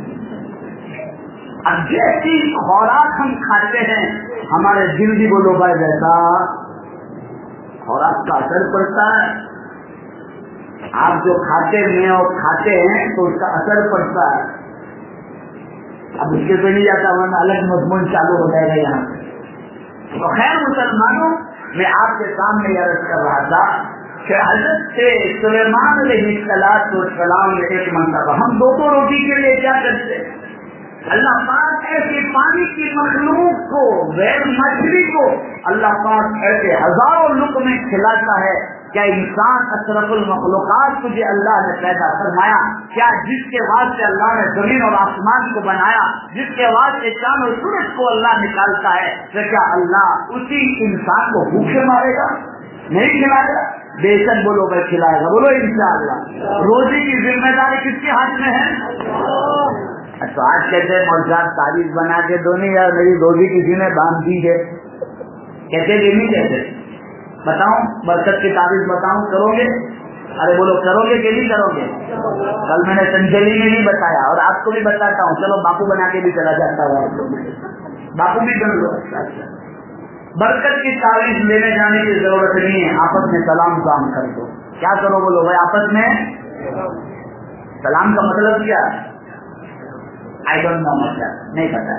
اب جیسی خوراک ہم کھاتے ہیں ہمارے دل بھی بولو بھائی ویسا خوراک کا اثر پڑتا ہے۔ آپ جو کھاتے ہیں اور کھاتے ہیں تو اس کا اثر پڑتا ہے۔ اب اس کے پہ نہیں جاتا ورنہ الگ مضمون چالو ہو جائے گا یہاں سے۔ تو خیر مسلمانوں، میں آپ کے سامنے یہ عرض کر رہا تھا کہ حضرت سلیمان علیہ السلام نے ایک مرتبہ ہم دو دو روٹی کے لیے کیا کرتے، اللہ پاک ایسے پانی کی مخلوق کو، غیر مچھلی کو اللہ پاک ایسے ہزاروں لقمے کھلاتا ہے۔ کیا انسان اشرف المخلوقات تجھے اللہ نے پیدا فرمایا؟ کیا جس کے واسطے اللہ نے زمین اور آسمان کو بنایا، جس کے واسطے چاند اور سورج کو اللہ نکالتا ہے، تو کیا اللہ اسی انسان کو بھوکے مارے گا؟ نہیں کھلائے گا؟ بے شک بولو بھائی کھلائے گا، بولو انشاءاللہ۔ روزی کی ذمہ داری کس کے ہاتھ میں ہے؟ تو آج کہتے ہیں موجود تعریف بنا کے دو نہیں یار، میری روزی کسی نے باندھ دی ہے، کہتے یہ نہیں کہتے۔ بتاؤں برکت کی تعریف بتاؤں، کرو گے؟ ارے بولو کرو گے کہ نہیں کرو گے؟ کل میں نے سنجلی میں نہیں بتایا اور آپ کو بھی بتاتا ہوں، چلو باپو بنا کے بھی چلا جاتا ہوں، باپو بھی کر لو۔ برکت کی تعریف لینے جانے کی ضرورت نہیں ہے، آپس میں سلام کام کر دو۔ کیا کرو بولو بھائی؟ آپس میں سلام کا مطلب کیا ہے؟ آئی ڈونٹ نو، مطلب نہیں پتا۔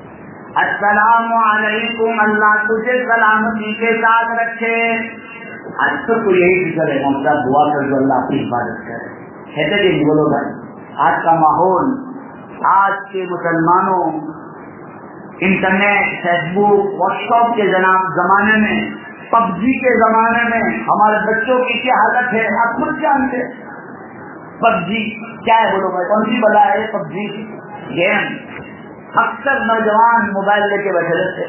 السلام علیکم، اللہ تجھے سلامتی کے ساتھ رکھے، آج سب کو یہی فکر ہے ہم سب دعا کر جو اللہ اپنی حفاظت کرے. ہے کہ نہیں بولو بھائی؟ آج کا ماحول، آج کے مسلمانوں internet, Facebook, WhatsApp کے زمانے میں، پب جی کے زمانے میں ہمارے بچوں کی کیا حالت ہے آپ خود جانتے. پب جی کیا ہے بولو بھائی؟ کون سی بلا ہے پب جی گیم؟ اکثر نوجوان موبائل لے کے بیٹھے رہتے.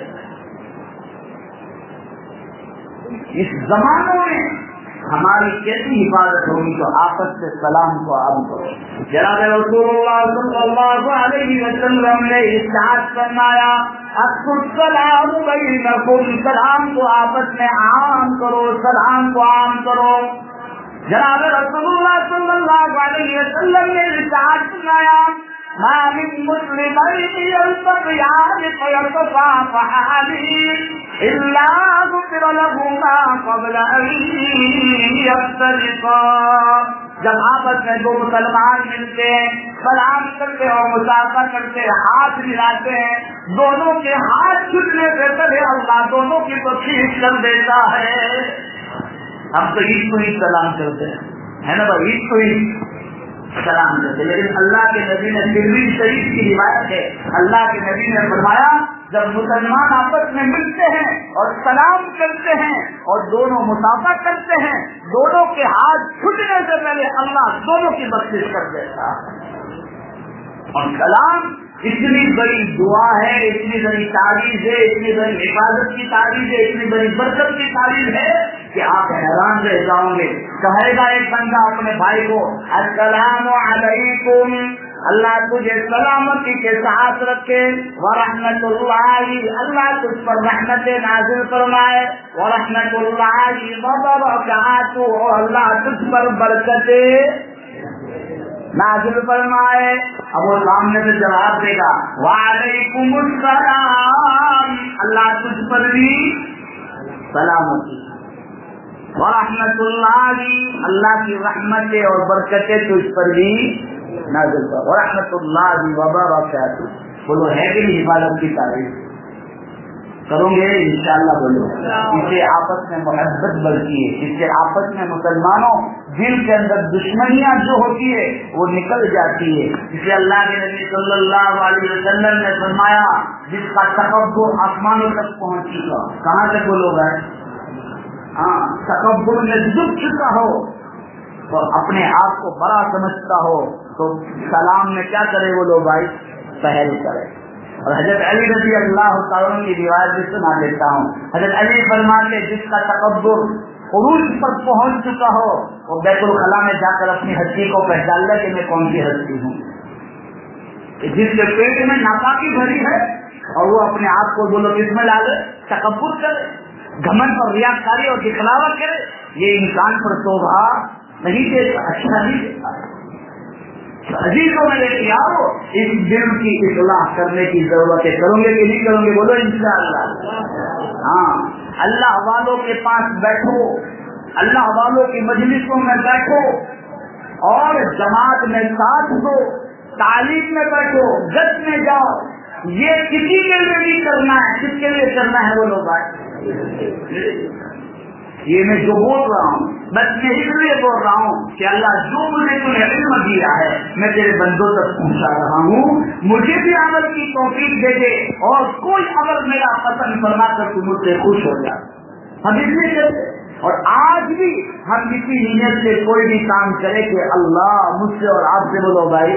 اس زمانے میں ہماری کیسی حفاظت ہوگی؟ تو آپس سے سلام کو عام کرو. جناب رسول اللہ صلی اللہ علیہ وسلم نے ارشاد فرمایا السلام بینکم، سلام کو آپس میں عام کرو، سلام کو عام کرو. جناب رسول اللہ صلی اللہ علیہ وسلم نے ارشاد فرمایا ما من مسلمین یلتقیان فیتصافحان الا غفر لهما قبل ان یفترقا. جب آپس میں دو مسلمان ملتے ہیں، سلام کرتے اور مصافحہ کرتے، ہاتھ ملاتے ہیں، دونوں کے ہاتھ چھوٹنے سے پہلے اللہ دونوں کی تشریف کر دیتا ہے. ہم تو عید کو ہی سلام کرتے ہیں، ہے نا بھائی؟ عید کو ہی سلام کرتے، لیکن اللہ کے نبی نے ترمذی شریف کی روایت ہے، اللہ کے نبی نے فرمایا جب مسلمان آپس میں ملتے ہیں اور سلام کرتے ہیں اور دونوں مصافحہ کرتے ہیں، دونوں کے ہاتھ چھوٹنے سے پہلے اللہ دونوں کی بخشش کر دیتا ہے. اور سلام اتنی بڑی دعا ہے، اتنی بڑی تعریف ہے، اتنی بڑی حفاظت کی تعریف ہے، اتنی بڑی برکت کی تعریف ہے کہ آپ حیران رہ جاؤ گے. کہے گا ایک بندہ اپنے بھائی کو السلام علیکم، اللہ تجھے سلامتی کے ساتھ رکھے، ورحمت اللہ، اللہ تجھ پر رحمت نازل فرمائے، ورحمت اللہ وبرکاتہ، اور اللہ تجھ پر برکتیں نازل فرمائے. اب وہ سامنے سے جواب دے گا وعلیکم السلام، اللہ تجھ پر بھی سلامتی، ورحمت اللہ، اللہ کی رحمتیں اور برکتیں تجھ پر بھی نازل فرمائے، ورحمت اللہ وبرکاتہ. بولو ہے کہ نہیں حفاظت کی تعریف کرو گے انشاءاللہ؟ بولو. اس سے آپس میں محبت بڑھتی ہے، اس سے آپس میں مسلمانوں دل کے اندر دشمنیاں جو ہوتی ہے وہ نکل جاتی ہے. اس لیے اللہ کے نبی صلی اللہ علیہ وسلم نے فرمایا جس کا تکبر آسمانوں تک پہنچ چکا، کہاں تک بولو گے؟ ہاں، تکبر میں ڈوب چکا ہو اور اپنے آپ کو بڑا سمجھتا ہو تو سلام میں کیا کرے وہ لوگ بھائی؟ پہل کرے. اور حضرت علی رضی اللہ تعالیٰ کی روایت بھی سنا دیتا ہوں. حضرت علی فرماتے جس کا تکبر عروج پر پہنچ چکا ہو وہ بیت الخلا میں جا کر اپنی ہستی کو پہچان لے کہ میں کون سی ہستی ہوں. جس کے پیٹ میں ناپاکی بھری ہے اور وہ اپنے آپ کو بولو کس میں ڈالے، تکبر کرے، گھمنڈ پر ریاکاری اور دکھلاوا کرے، یہ انسان پر شوبھا نہیں دیتا، اچھا نہیں دیتا. عزیزوں میں لے آؤ، اس دل کی اصلاح کرنے کی ضرورت ہے. کروں گے کہ نہیں کروں گے؟ بولو انشاءاللہ. ہاں، اللہ والوں کے پاس بیٹھو، اللہ والوں کی مجلسوں میں بیٹھو اور جماعت میں ساتھ دو، تعلیم میں بیٹھو، گت میں جاؤ. یہ کسی کے لیے نہیں کرنا ہے. کس کے لیے کرنا ہے بولو بھائی؟ یہ میں جو بول رہا ہوں بس میں اس لیے بول رہا ہوں کہ اللہ جو مجھے تمہیں علم دیا ہے میں تیرے بندوں تک پہنچا رہا ہوں. مجھے بھی عمل کی توفیق دے دے اور کوئی عمل میرا پسند فرما کر تم مجھ سے خوش ہو جائے. ہم اس لیے کرتے اور آج بھی ہم کسی نیت سے کوئی بھی کام کرے کہ اللہ مجھ سے اور آپ سے بولو بھائی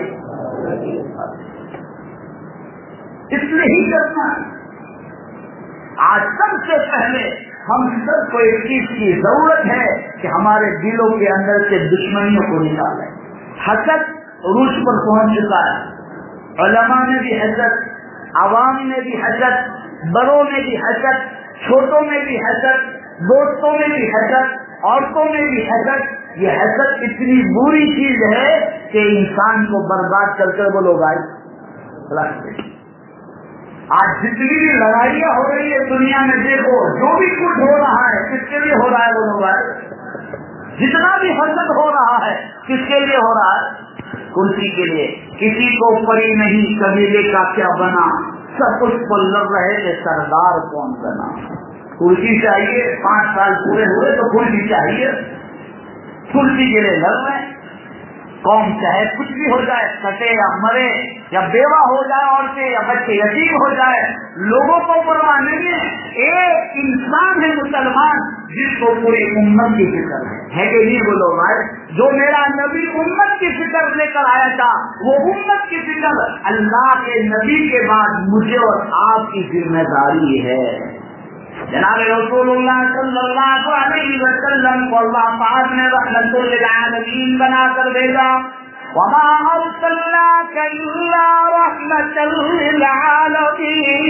اس لیے ہی کرنا. آج سب سے پہلے ہم سب کو ایک چیز کی ضرورت ہے کہ ہمارے دلوں کے اندر سے دشمنیوں کو نکالیں. حسد عروج پر پہنچ چکا ہے. علماء میں بھی حسد، عوام میں بھی حسد، بڑوں میں بھی حسد، چھوٹوں میں بھی حسد، دوستوں میں بھی حسد، عورتوں میں بھی حسد. یہ حسد اتنی بری چیز ہے کہ انسان کو برباد کر کر بولو بھائی. آج جتنی بھی لڑائیاں ہو رہی ہے دنیا میں دیکھو، جو بھی کچھ ہو رہا ہے کس کے لیے ہو رہا ہے بولو بھائی؟ جتنا بھی حسد ہو رہا ہے کس کے لیے ہو رہا ہے؟ کرسی کے لیے. کسی کو پری نہیں قبیلے کا کیا بنا، سب کچھ پر لڑ رہے کہ سردار کون بنا. کرسی چاہیے، پانچ سال پورے ہوئے تو کرسی چاہیے، کرسی کے لیے لڑ رہے ہیں۔ قوم چاہے کچھ بھی ہو جائے، کٹے یا مرے یا بیوہ ہو جائے عورتیں یا بچے یتیم ہو جائے، لوگوں کو پرواہ نہیں ہے۔ ایک انسان ہے مسلمان جس کو پوری امت کی فکر ہے، ہے کہ نہیں بولو بھائی؟ جو میرا نبی امت کی فکر لے کر آیا تھا، وہ امت کی فکر اللہ کے نبی کے بعد مجھے اور آپ کی ذمہ داری ہے۔ جناب رسول اللہ صلی اللہ علیہ وسلم کو اللہ پاک نے رحمت للعالمین بنا کر بھیجا، وما ارسلناک الا رحمۃ للعالمین،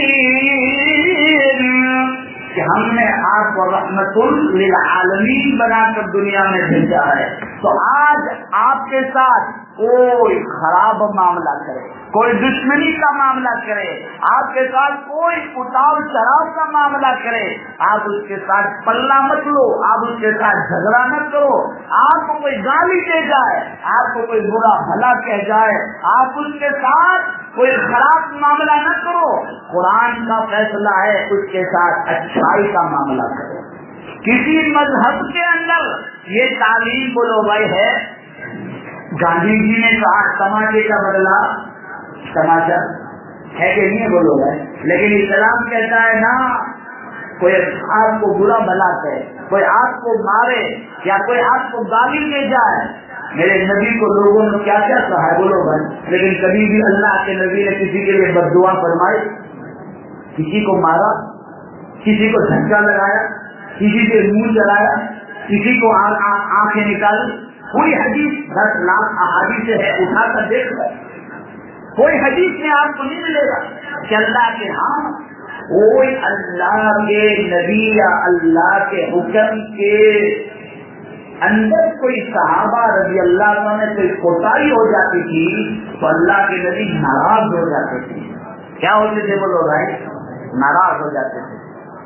کہ ہم نے آپ کو رحمت للعالمین بنا کر دنیا میں بھیجا ہے۔ تو آج آپ کے ساتھ کوئی خراب معاملہ کرے، کوئی دشمنی کا معاملہ کرے، آپ کے ساتھ کوئی اتاؤ چڑھاؤ کا معاملہ کرے، آپ اس کے ساتھ پلہ مت لو، آپ اس کے ساتھ جھگڑا نہ کرو۔ آپ کو کوئی گالی دے جائے، آپ کو کوئی برا بھلا کہہ جائے، آپ اس کے ساتھ کوئی خراب معاملہ نہ کرو۔ قرآن کا فیصلہ ہے اس کے ساتھ اچھائی کا معاملہ کرو۔ کسی مذہب کے اندر یہ تعلیم بولو بھائی ہے، گاندھی جی نے کہا تماچے کا بدلہ تماچا، ہے کہ نہیں بولو بھائی؟ لیکن اسلام کہتا ہے نا، کوئی آپ کو برا بھلا کہے، کوئی آپ کو مارے یا کوئی آپ کو گالی دے جائے، میرے نبی کو لوگوں نے کیا کیا کہا ہے بولو بھائی؟ لیکن کبھی بھی اللہ کے نبی نے کسی کے لیے بد دعا فرمائی، کسی کو مارا، کسی کو دھکا لگایا، کسی کے منہ جلایا، کسی کو آنکھیں نکالی؟ کوئی حدیث دس لاکھ احادیث ہے، اٹھا کر دیکھ لو، کوئی حدیث میں آپ کو نہیں ملے گا کہ اللہ کے ہاں کوئی اللہ کے نبی یا اللہ کے حکم کے اندر کوئی صحابہ رضی اللہ عنہ میں کوئی کوتاہی ہو جاتی تھی تو اللہ کے نبی ناراض ہو جاتے تھے۔ کیا ہوتے تھے بولو بھائی؟ ناراض ہو جاتے تھے۔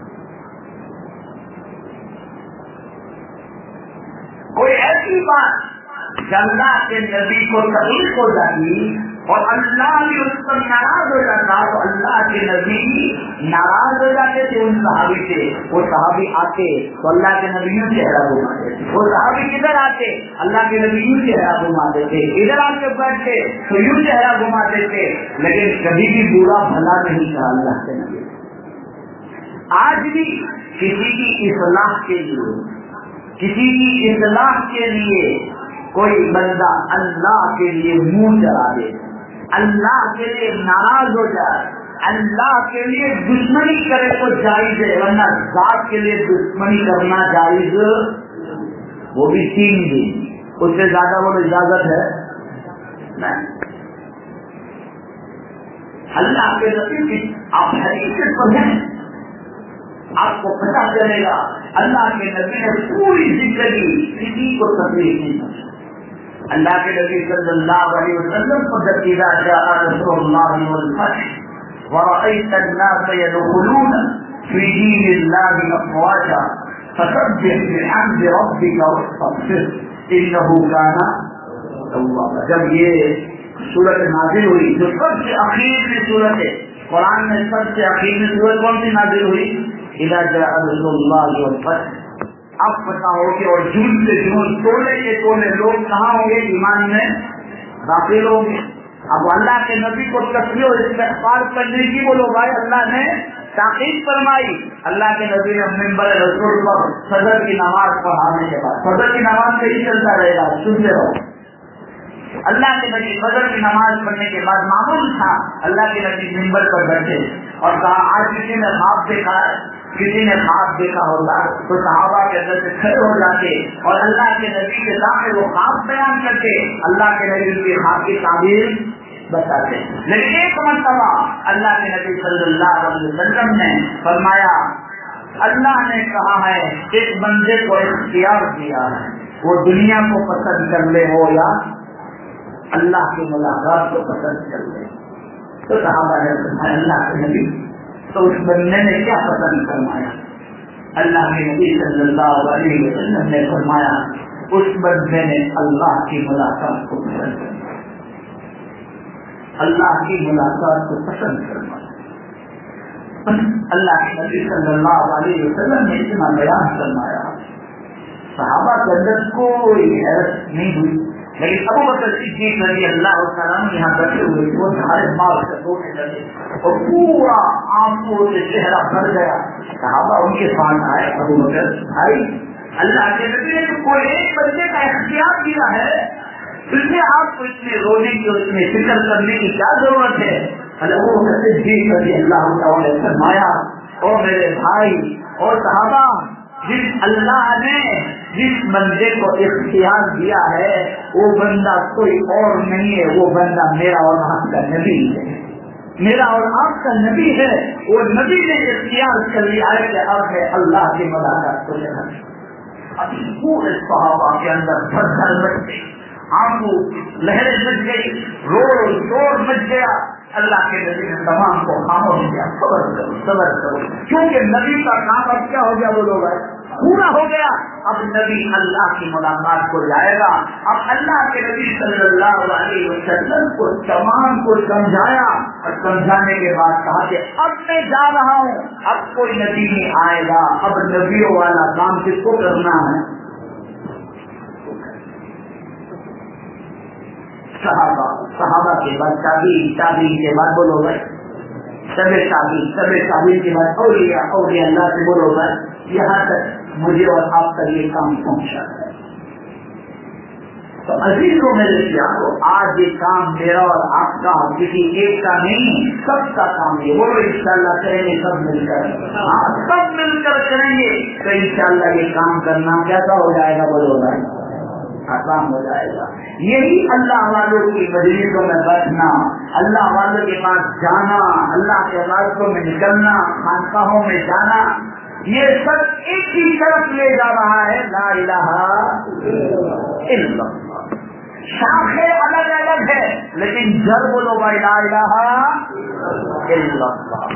کوئی ایسی بات کہ اللہ کے نبی کو تکلیف ہو جاتی اور اللہ بھی اس پر ناراض ہو جاتا تو اللہ کے نبی ناراض ہو جاتے تھے ان صحابی سے۔ وہ صحابی آتے تو اللہ کے نبی یوں چہرہ گھماتے تھے، وہ صحابی کدھر آتے اللہ کے نبی یوں چہرہ گھماتے تھے، ادھر آ کے بیٹھتے تو یوں چہرہ گھماتے تھے، لیکن کبھی بھی برا بھلا نہیں کہا اللہ کے نبی۔ آج بھی کسی کی اصلاح کے لیے، کسی کی اصلاح کے لیے کوئی بندہ اللہ کے لیے منہ چڑھا دے، اللہ کے لیے ناراض ہو جائے، اللہ کے لیے دشمنی کرے تو جائز ہے، ورنہ ذات کے لیے دشمنی کرنا جائز وہ بھی تین دن، اس سے زیادہ وہ اجازت ہے نہیں۔ اللہ کے نبی کی آپ حقیقت پڑھیں، آپ کو پتہ چلے گا اللہ کے نبی نے پوری زندگی کسی کو تکلیف نہیں پہنچائی۔ اللہ کے نبی صلی اللہ علیہ وسلم کو جب اذا جاء نصر اللہ والفتح ورأيت الناس يدخلون في دين الله افواجا فسبح بحمد ربك واستغفره انه كان توابا۔ جب یہ سورت نازل ہوئی جو سب سے اخیر میں سورت ہے قرآن میں، سب سے اخیر میں سورت کون سی نازل ہوئی؟ اذا جاء نصر اللہ والفتح۔ اب پتا ہو کہ اور جھوٹ سے جھوٹ تولے کے تولے لوگ کہاں ہوں گے؟ ایمان میں داخل ہوں گے۔ اب اللہ کے نبی کو تسبیح اور استغفار کرنے کی بولو بھائی اللہ نے تاکید فرمائی۔ اللہ کے نبی نے منبر رسول پر فجر کی نماز پڑھانے کے بعد، فجر کی نماز سے ہی چلتا رہے گا، سنتے رہو۔ اللہ کے نبی فجر کی نماز پڑھنے کے بعد معمول تھا اللہ کے نبی منبر پر بیٹھے اور کہا آج کسی نے خواب دیکھا ہے، کسی نے خواب دیکھا ہوتا تو صحابہ کے اندر سے کھڑے ہو جاتے اور اللہ کے نبی کے سامنے وہ خواب بیان کرتے، اللہ کے نبی کے خواب کی تعبیر بتاتے۔ لیکن ایک مرتبہ اللہ کے نبی صلی اللہ علیہ وسلم نے فرمایا اللہ نے کہا ہے ایک بندے کو اختیار دیا ہے، وہ دنیا کو پسند کر لے ہو یا اللہ کی ملاقات کو پسند کر لے۔ تو صحابہ نے فرمایا اللہ کے نبی، تو اس بندے نے کیا پسند فرمایا؟ اللہ کے نبی صلی اللہ علیہ وسلم نے فرمایا اس بندے نے اللہ کی ملاقات کو پسند کرنا، اللہ کی ملاقات کو پسند کرنا۔ اللہ کے نبی صلی اللہ علیہ وسلم نے اتنا بیان فرمایا، صحابہ کے اندر کوئی حیرت نہیں ہوئی، لیکن ابو بکر صدیق رضی اللہ تعالیٰ عنہ یہاں بیٹھے ہوئے وہ سارے مال سے رونے لگے اور پورا آنکھوں سے چہرہ بھر گیا۔ صحابہ ان کے پاس آئے، ابو بکر بھائی اللہ کے نبی نے کوئی ایک بندے کا اختیار دیا ہے، اس میں آپ کو اتنے رونے کی اور اتنے فکر کرنے کی کیا ضرورت ہے؟ ابو بکر صدیق رضی اللہ تعالیٰ نے فرمایا، اور میرے بھائی اور صحابہ، جس اللہ نے جس بندے کو اختیار دیا ہے وہ بندہ کوئی اور نہیں ہے، وہ بندہ میرا اور آپ کا نبی ہے، میرا اور آپ کا نبی ہے۔ وہ نبی نے اختیار کر لیا ہے کہ اب ہے اللہ کی ملاقات کو لینا۔ اب پورے صحابہ کے اندر بھر بھر مچ گئی، آنکھوں لہریں مچ گئی، رول شور مچ گیا۔ اللہ کے نبی نے تمام کو خاموش کیا، صبر کرو صبر کرو، کیونکہ نبی کا کام اب کیا ہو گیا، بولو بھائی پورا ہو گیا۔ اب نبی اللہ کی ملاقات کو جائے گا۔ اب اللہ کے نبی صلی اللہ علیہ وسلم کو تمام کو سمجھایا، اور سمجھانے کے بعد کہا کہ اب میں جا رہا ہوں، اب کوئی نبی نہیں آئے گا، اب نبیوں والا کام کس کو کرنا ہے؟ صحابہ صحابہ کے بعد تابعین، تابعین کے بعد بولو بھائی سب تابعین، سب تابعین کے بعد اولیاء، اولیاء اللہ سے بولو بھائی، یہاں تک مجھے اور آپ کا یہ کام پہنچا ہے۔ تو عزیزوں میرے پیارو، آج یہ کام میرا اور آپ کا کسی ایک کا نہیں، سب کا کام ہے۔ بولو انشاءاللہ کریں گے سب مل کر، ہاں سب مل کر کریں گے تو انشاءاللہ یہ کام کرنا کیسا ہو جائے گا، بولو بھائی آسان ہو جائے گا۔ یہی اللہ والوں کی مجلسوں میں بیٹھنا، اللہ والوں کے پاس جانا، اللہ کے راستوں میں نکلنا، خانقاہوں میں جانا، یہ سب ایک ہی طرف لے جا رہا ہے، لا الہ الا اللہ۔ شاخیں الگ الگ ہے لیکن جڑ بولو بھائی لا الہ الا اللہ۔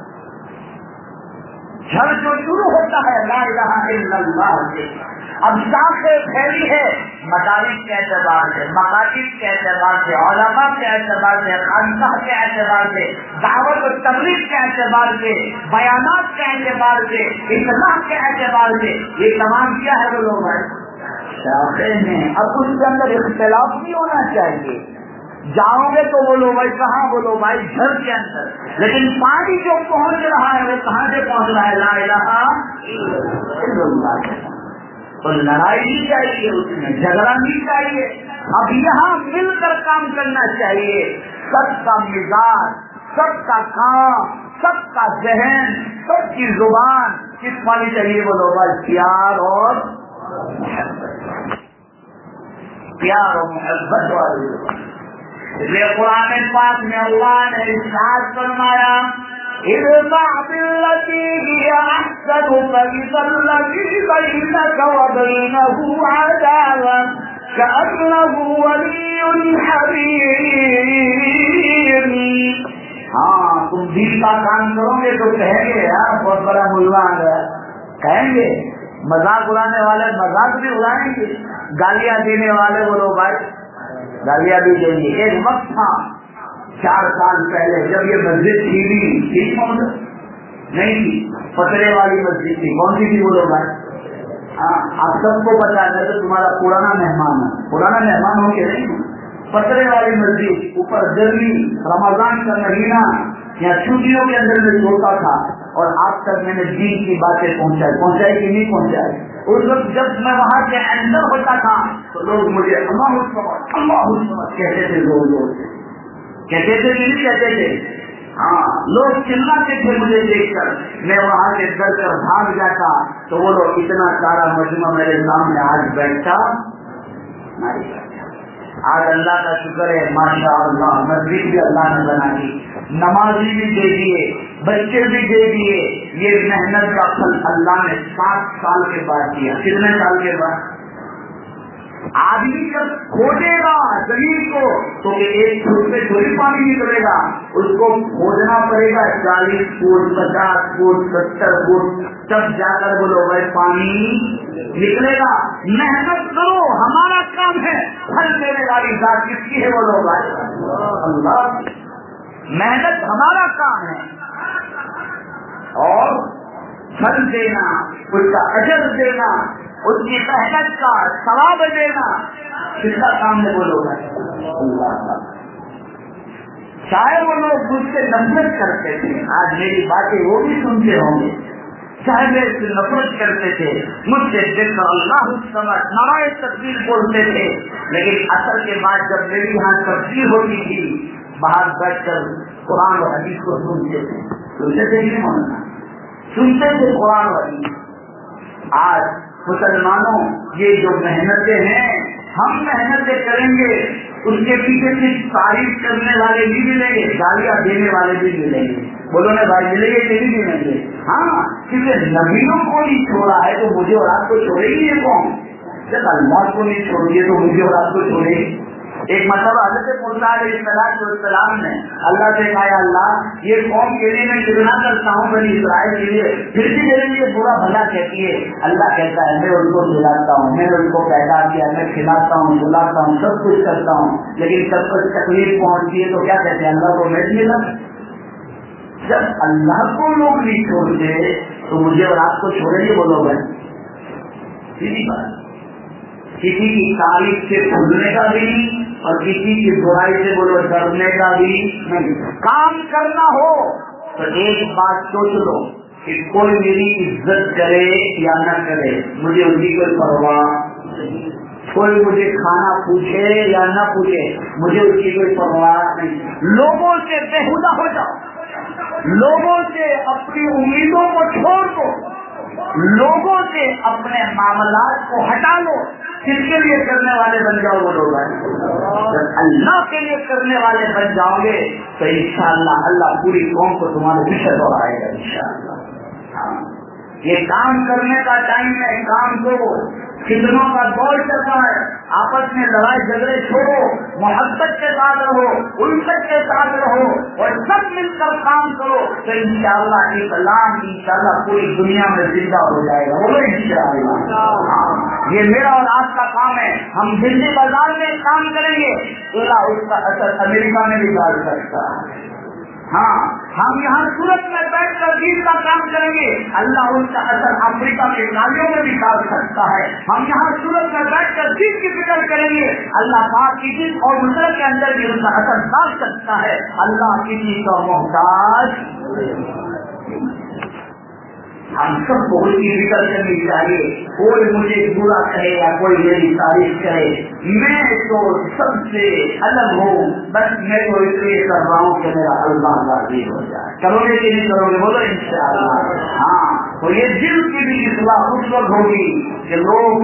جڑ جو شروع ہوتا ہے لا الہ الا اللہ سے، اب شاخیں پھیلی ہے مدارس کے اعتبار سے، مقاصد کے اعتبار سے، علماء کے اعتبار سے، خانقاہ کے اعتبار سے، دعوت و تبلیغ کے اعتبار سے، بیانات کے اعتبار سے، اصلاح کے اعتبار سے، یہ تمام کیا ہے بولو بھائی شاخیں ہیں۔ اب اس کے اندر اختلاف نہیں ہونا چاہیے، جاؤ گے تو بولو بھائی کہاں، بولو بھائی گھر کے اندر، لیکن پانی جو پہنچ رہا ہے وہ کہاں سے پہنچ رہا ہے، لا الہ الا اللہ۔ تو لڑائی نہیں چاہیے، اس میں جھگڑا نہیں چاہیے، اب یہاں مل کر کام کرنا چاہیے۔ سب کا مزاج، سب کا کام، سب کا ذہن، سب کی زبان کس والی چاہیے بولو بھائی، پیار اور محبت، پیار اور محبت والی زبان۔ اس لیے قرآن پاک میں اللہ نے ارشاد فرمایا، ادفع بالتي هي احسن فاذا الذي بينك وبينه عداوة كأنه ولي حميم۔ ہاں تم دین کا کام کرو گے تو کہیں گے یار بہت بڑا ملا آ گیا، کہیں گے مذاق اڑانے والے مذاق بھی اڑائیں گے، گالیاں دینے والے بولو بھائی گالیاں بھی دیں گے۔ ایک وقت تھا چار سال پہلے جب یہ مسجد تھی بھی ٹھیک نہیں تھی، پترے والی مسجد تھی، کون سی تھی بولو بھائی، ہاں آپ سب کو پتا ہے تو تمہارا پرانا مہمان ہے، پرانا مہمان ہو کے نہیں، پترے والی مسجد، اوپر گرمی، رمضان کا مہینہ، یا چھٹیوں کے اندر میں سوتا تھا، اور آج تک میں نے دین کی باتیں پہنچائی پہنچائی کہ نہیں پہنچائی۔ اس وقت جب میں وہاں کے اندر ہوتا تھا تو لوگ مجھے اللہ اکبر اللہ اکبر کہتے تھے، لوگ لوگ کہتے تھے کہ نہیں کہتے تھے، ہاں لوگ چلاتے تھے مجھے دیکھ کر، میں وہاں سے ڈر کر بھاگ جاتا تو وہ لوگ اتنا سارا مجمع میرے سامنے آج بیٹھتا نہیں بیٹھتا۔ آج اللہ کا شکر ہے ماشاء اللہ، مسجد بھی اللہ نے بنا دی، نمازی بھی دے دیے، بچے بھی دے دیے، یہ محنت کا پھل اللہ نے سات سال کے بعد دیا۔ کتنے سال کے بعد؟ آدمی جب کھودے گا زمین کو تو ایک فٹ سے تھوڑی پانی نکلے گا، اس کو کھودنا پڑے گا چالیس فٹ، پچاس فٹ، ستر فٹ، تب جا کر بولو بھائی پانی نکلے گا۔ محنت کرو، ہمارا کام ہے، پھل دینے والی ذات کس کی ہے بولو بھائی اللہ۔ محنت ہمارا کام ہے، پھل دینا، اس کا اجر دینا، اس کی محنت کا ثواب دینا، کس کا کام ہے وہ لوگ ہیں؟ اللہ کا۔ چاہے وہ لوگ مجھ سے نفرت کرتے تھے، آج میری باتیں وہ بھی سنتے ہوں گے، چاہے میرے سے نفرت کرتے تھے، مجھ سے دیکھ کر اللہ سمجھ نوائے تقدیر بولتے تھے، لیکن اثر کے بعد جب میری یہاں تفسیر ہوتی تھی باہر بیٹھ کر قرآن و حدیث کو سنتے تھے، سنتے تھے نہیں ماننا، سنتے تھے قرآن و حدیث۔ آج مسلمانوں یہ جو محنتیں ہیں، ہم محنتیں کریں گے، اس کے پیچھے صرف تعریف کرنے والے بھی ملیں گے، گالیاں دینے والے بھی ملیں گے، بولو نا بھائی ملیں گے کہ نہیں ملیں گے؟ ہاں، کیونکہ نبیوں کو نہیں چھوڑا ہے تو مجھے اور آپ کو چھوڑے گی یہ قوم؟ جب اللہ کو نہیں چھوڑیے تو مجھے اور آپ کو چھوڑے گی؟ ایک مرتبہ حضرت موسیٰ علیہ السلام نے اللہ سے کہا اللہ یہ قوم کے لیے میں کتنا کرتا ہوں بنی اسرائیل کے لیے، پھر بھی میرے لیے برا بھلا کہتی ہے۔ اللہ کہتا ہے میں ان کو کھلاتا ہوں، میں نے ان کو پیدا کیا، میں کھلاتا ہوں کھلاتا ہوں سب کچھ کرتا ہوں، لیکن سب کچھ تکلیف پہنچتی ہے تو کیا کہتے ہیں اللہ کو میں ملا۔ جب اللہ کو لوگ نہیں چھوڑتے تو مجھے اور آپ کو چھوڑیں گے وہ لوگ ہیں؟ سیدھی بات، کسی کی تعریف سے بھولنے کا بھی نہیں اور کسی کی برائی سے بولو ڈرنے کا بھی نہیں۔ کام کرنا ہو تو ایک بات سوچ لو کہ کوئی میری عزت کرے یا نہ کرے مجھے ان کی کوئی پرواہ نہیں، کوئی مجھے کھانا پوچھے یا نہ پوچھے مجھے اس کی کوئی پرواہ نہیں۔ لوگوں سے بےہودہ ہو جاؤ، لوگوں سے اپنی امیدوں کو چھوڑ دو، لوگوں سے اپنے معاملات کو ہٹا لو۔ کس کے لیے کرنے والے بن جاؤ وہ لوگ ہیں؟ جب اللہ کے لیے کرنے والے بن جاؤ گے تو انشاءاللہ اللہ پوری قوم کو تمہارے پیچھے دوڑائے گا انشاءاللہ۔ ہاں، یہ کام کرنے کا ٹائم ہے، کام کرو، فتنوں کا دور چل رہا ہے، آپس میں لڑائی جھگڑے چھوڑو، محبت کے ساتھ رہو، الفت کے ساتھ رہو اور سب مل کر کام کرو تو انشاءاللہ اسلام انشاءاللہ پوری دنیا میں زندہ ہو جائے گا، بولو انشاءاللہ۔ یہ میرا اور آپ کا کام ہے، ہم دلی بازار میں کام کریں گے، اللہ اس کا اثر امریکہ میں بھی ڈال سکتا ہے۔ ہاں، ہم یہاں سورت میں بیٹھ کر دین کا کام کریں گے، اللہ اس کا اثر افریقہ کے نالیوں میں بھی ڈال سکتا ہے۔ ہم یہاں سورت میں بیٹھ کر دین کی فکر کریں گے، اللہ پاک کی دین اور مصر کے اندر بھی اس کا اثر ڈال سکتا ہے۔ اللہ کسی کا محتاج، ہم سب کو اس کی فکر کرنی چاہیے۔ کوئی مجھے برا کہے یا کوئی میری تعریف کرے، میں تو سب سے الگ ہوں، بس میں تو اس لیے کر رہا ہوں کہ میرا اللہ راضی ہو جائے۔ کرو گے کہ نہیں کرو گے؟ بولو انشاءاللہ۔ ہاں، تو یہ دل کی بھی اصلاح اس وقت ہوگی کہ لوگ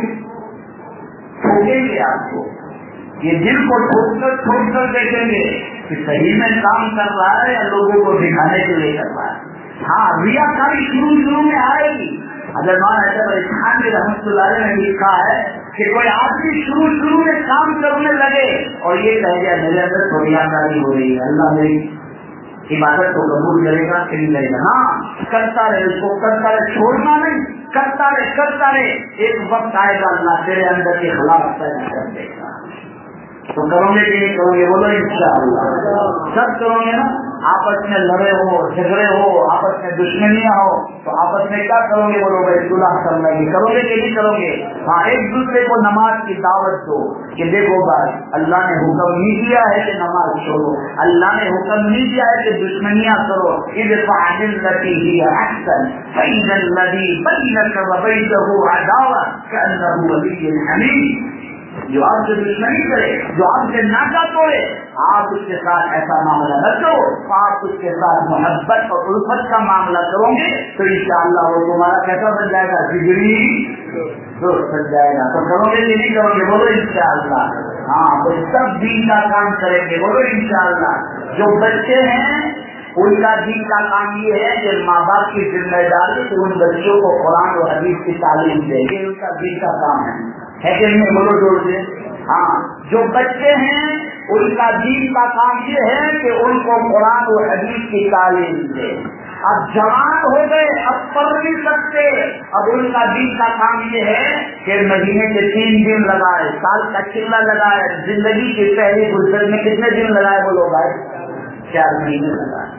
ٹھوکیں گے آپ کو، یہ دل کو ٹھوک کر ٹھوک کر دیکھیں گے کہ صحیح میں کام کر رہا ہے یا لوگوں کو دکھانے کے لیے کر رہا ہے۔ ہاں، ریاکاری شروع شروع میں آئے گی۔ اگر مولانا خان بھی رحمۃ اللہ علیہ نے لکھا ہے کہ کوئی آدمی شروع شروع میں کام کرنے لگے اور یہ کہہ گیا میرے اندر تو ریاکاری ہو رہی ہے، اللہ میری عبادت کو قبول کرے گا کہ نہیں کرے گا؟ ہاں، کرتا رہے، اس کو کرتا رہے، چھوڑنا نہیں، کرتا رہے کرتا رہے، ایک وقت آئے گا اللہ تیرے اندر کے خلاف پیدا کر دے گا۔ تو کرو گے کہ نہیں کرو گے؟ بولو انشاءاللہ۔ سب کرو گے نا؟ آپس میں لڑے ہو، جھگڑے ہو، آپس میں دشمنیاں ہو تو آپس میں کیا کرو گے؟ بولو بھائی صلح کر لیں گے، کرو گے کہ نہیں کرو گے؟ ہاں، ایک دوسرے کو نماز کی دعوت دو کہ دیکھو بھائی اللہ نے حکم نہیں دیا ہے کہ نماز چھوڑو، اللہ نے حکم نہیں دیا ہے کہ دشمنیاں کرو۔ ادفع بالتی ہی احسن فإذا الذی بینک وبینہ عداوۃ کأنہ ولی حمیم۔ جو آپ سے دشمنی کرے، جو آپ سے ناطہ توڑے، آپ اس کے ساتھ ایسا معاملہ نہ کرو، آپ اس کے ساتھ محبت اور الفت کا معاملہ کرو گے تو انشاءاللہ وہ تمہارا کیسا بن جائے گا؟ جگری دوست بن جائے گا۔ تو کرو گے کہ نہیں کرو گے؟ بولو انشاءاللہ۔ ہاں، وہ سب دین کا کام کریں گے، بولو انشاءاللہ۔ جو بچے ہیں ان کا دین کا کام یہ ہے کہ ماں باپ کی ذمہ داری کہ ان بچوں کو قرآن و حدیث کی تعلیم دے، یہ ان کا دین کا کام ہے، ہے کہ نہیں؟ بولو جوڑ سے۔ ہاں، جو بچے ہیں ان کا دین کا کام یہ ہے کہ ان کو قرآن و حدیث کی تعلیم دے۔ اب جوان ہو گئے، اب پڑھ نہیں سکتے، اب ان کا دین کا کام یہ ہے کہ مہینے کے تین دن لگائے، سال کا چلا لگائے، زندگی کے پہلے گزر میں کتنے دن لگائے؟ بولو بھائی، چار مہینے لگائے۔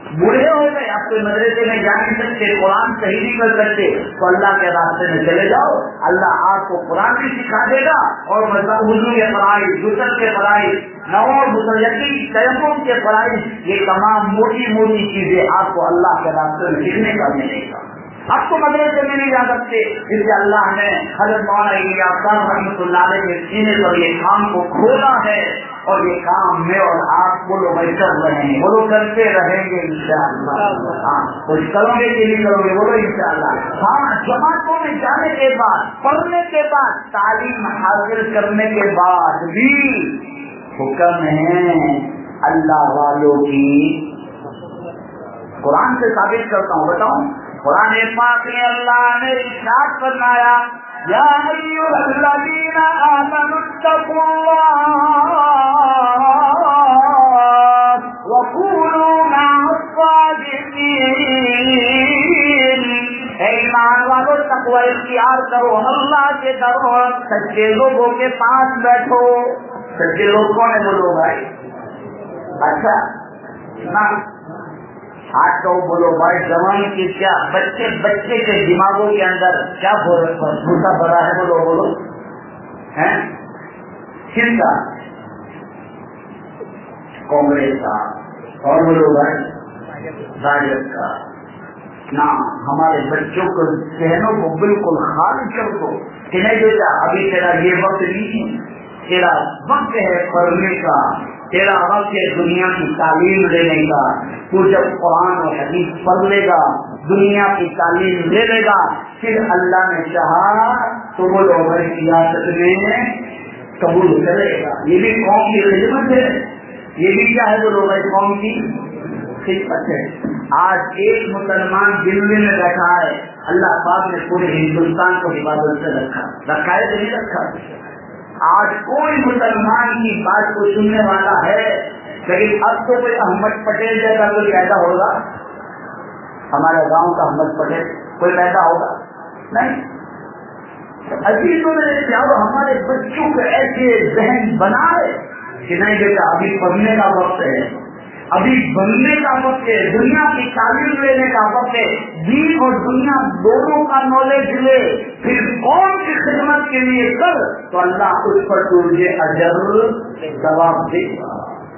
بوڑھے ہو گئے، آپ کوئی مدرسے میں جا نہیں سکتے، قرآن صحیح نہیں کر سکتے، تو اللہ کے راستے میں چلے جاؤ، اللہ آپ کو قرآن بھی سکھا دے گا اور مطلب وضو کے فرائض، غسل کے فرائض، نماز مسلطی تیمم کے فرائض، یہ تمام موٹی موٹی چیزیں آپ کو اللہ کے راستے میں سیکھنے کا ملے گا۔ اب تو مدرسے میں نہیں جا سکتے، اس لیے اللہ نے حضرت مولانا الیاس صاحب رحمۃ اللہ علیہ کے سینے پر یہ کام کو کھولا ہے، اور یہ کام میں اور آپ بولو بھائی کر رہے ہیں، بولو کرتے رہیں گے انشاءاللہ۔ ہاں کچھ کرو گے کہ نہیں کرو گے، بولو انشاءاللہ۔ ہاں جماعتوں میں جانے کے بعد، پڑھنے کے بعد، تعلیم حاصل کرنے کے بعد بھی حکم ہے اللہ والوں کی۔ قرآن سے ثابت کرتا ہوں، بتاؤں قرآن پاک میں اللہ نے ارشاد فرمایا یا ایھا الذین آمنوا اتقوا اللہ وکونوا مع الصادقین، اے ایمان والو تقوی اختیار کرو، اللہ کے ڈرو، سچے لوگوں کے پاس بیٹھو۔ سچے لوگ کون ہے بولو بھائی؟ اچھا نہ آج تو بولو بھائی زمان کی کیا بچے بچے کے دماغوں کے اندر کیا بھوسا بڑا ہے، بولو بولو ہے کس کا؟ کانگریس کا، اور بولو بھائی راجد کا۔ نہ ہمارے بچوں کو ذہنوں کو بالکل خالی کر دو کہ نہیں بیٹا ابھی تیرا یہ وقت نہیں، تیرا وقت ہے پڑھنے کا، تیرا وقت ہے دنیا کی تعلیم لینے کا۔ تو جب قرآن اور حدیث پڑھ لے گا، دنیا کی تعلیم لے لے گا، پھر اللہ نے چاہا تو وہ لوگ سیاست میں قبول کرے گا۔ یہ بھی قوم کی خدمت ہے، یہ بھی کیا ہے وہ لوگ قوم کی خدمت ہے۔ آج ایک مسلمان دلی میں بیٹھا ہے، اللہ پاک نے پورے ہندوستان کو حفاظت سے رکھا رکھا ہے کہ نہیں رکھا؟ آج کوئی مسلمان کی بات کو سننے والا ہے، لیکن اب تو کوئی احمد پٹیل جیسا کوئی پیدا ہوگا، ہمارے گاؤں کا احمد پٹیل کوئی پیدا ہوگا نہیں۔ عزیزوں نے جب ہمارے بچوں کو ایسے ذہن بنائے کہ نہیں بیٹا ابھی پڑھنے کا وقت ہے، ابھی بننے کا وقت ہے، دنیا کی تعلیم لینے کا وقت ہے، دین اور دنیا دونوں کا نالج لے، پھر قوم کی خدمت کے لیے کر، تو اللہ اس پر تجھے اجر ثواب دے گا۔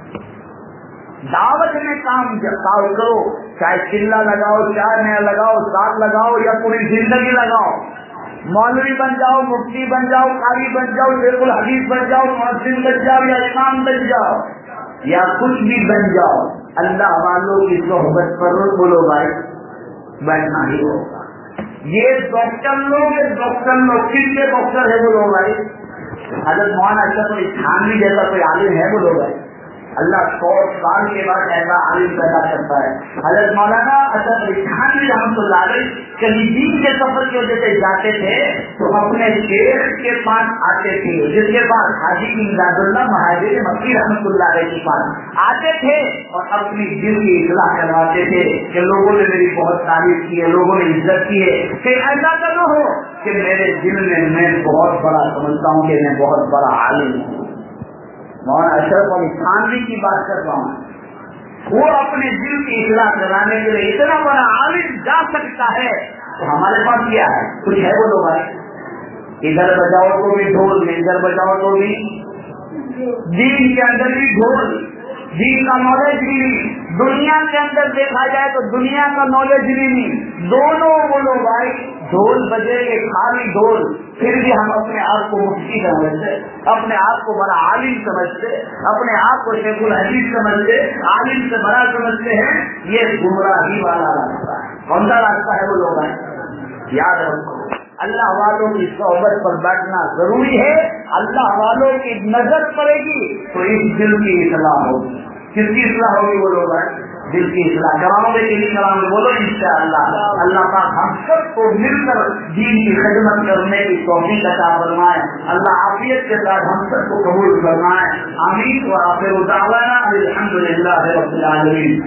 دعوت میں کام کرو، چاہے چلا لگاؤ، چائے میں لگاؤ، ساتھ لگاؤ یا پوری زندگی لگاؤ، مولوی بن جاؤ، مفتی بن جاؤ، قاری بن جاؤ، شیخ الحدیث بن جاؤ، مؤذن بن جاؤ یا امام بن جاؤ یا کچھ بھی بن جاؤ، اللہ والوں کی صحبت پر بولو بھائی بیٹھنا ہی ہوگا۔ یہ ڈاکٹر لوگ ڈاکٹر لوگ کس کے ڈاکٹر ہے بولو بھائی؟ حضرت مولانا اشرف علی تھانوی جیسا کوئی عالم ہے بولو بھائی؟ اللہ سو سال کے بعد ایسا عالم پیدا کرتا ہے۔ حضرت مولانا اشرف علی تھانوی رحمۃ اللہ علیہ کبھی دین کے سفر کی وجہ سے جاتے تھے تو اپنے شیخ کے پاس آتے تھے، جس کے پاس حاجی امداد اللہ مہاجر مکی رحمۃ اللہ علیہ کے پاس آتے تھے اور اپنی دل کی اصلاح کرواتے تھے کہ لوگوں نے میری بہت تعریف کی ہے، لوگوں نے عزت کی ہے، کہ ایسا تو نہ ہو کہ میرے دل میں میں بہت بڑا سمجھتا ہوں کہ میں بہت بڑا عالم ہوں۔ مولانا اشرف علی تھانوی کی بات کر رہا ہوں، وہ اپنے دل کی اصلاح کرانے کے لیے اتنا بڑا عالم جا سکتا ہے، تو ہمارے پاس کیا ہے؟ کچھ ہے بولو بھائی؟ ادھر بجاؤ تو بھی ڈھول میں، ادھر بجاؤ تو بھی دین کے اندر بھی ڈھول، دین کا نالج بھی نہیں، دنیا کے اندر دیکھا جائے تو دنیا کا نالج بھی نہیں، دونوں بولو بھائی ڈھول بجے گے، خالی ڈھول، پھر بھی ہم اپنے آپ کو مفتی سمجھتے، اپنے آپ کو بڑا عالم سمجھتے، اپنے آپ کو شیخ الحدیث سمجھتے، عالم سے بڑا سمجھتے ہیں۔ یہ گمراہی والا راستہ ہے۔ کون سا راستہ ہے وہ لوگ ہیں؟ یاد رکھو اللہ والوں کی صحبت پر بیٹھنا ضروری ہے۔ اللہ والوں کی نظر پڑے گی تو اس دل کی اصلاح ہوگی۔ کس کی اصلاح ہوگی وہ لوگ ہیں؟ دل کی اصلاح کراؤ گے کہ نہیں کراؤ گے؟ بولو انشاءاللہ۔ اللہ پاک ہم سب کو مل کر دین کی خدمت کرنے کی توفیق عطا فرمائے۔ اللہ عافیت کے ساتھ ہم سب کو قبول فرمائے، آمین۔ وآخر دعوانا الحمدللہ رب العالمین۔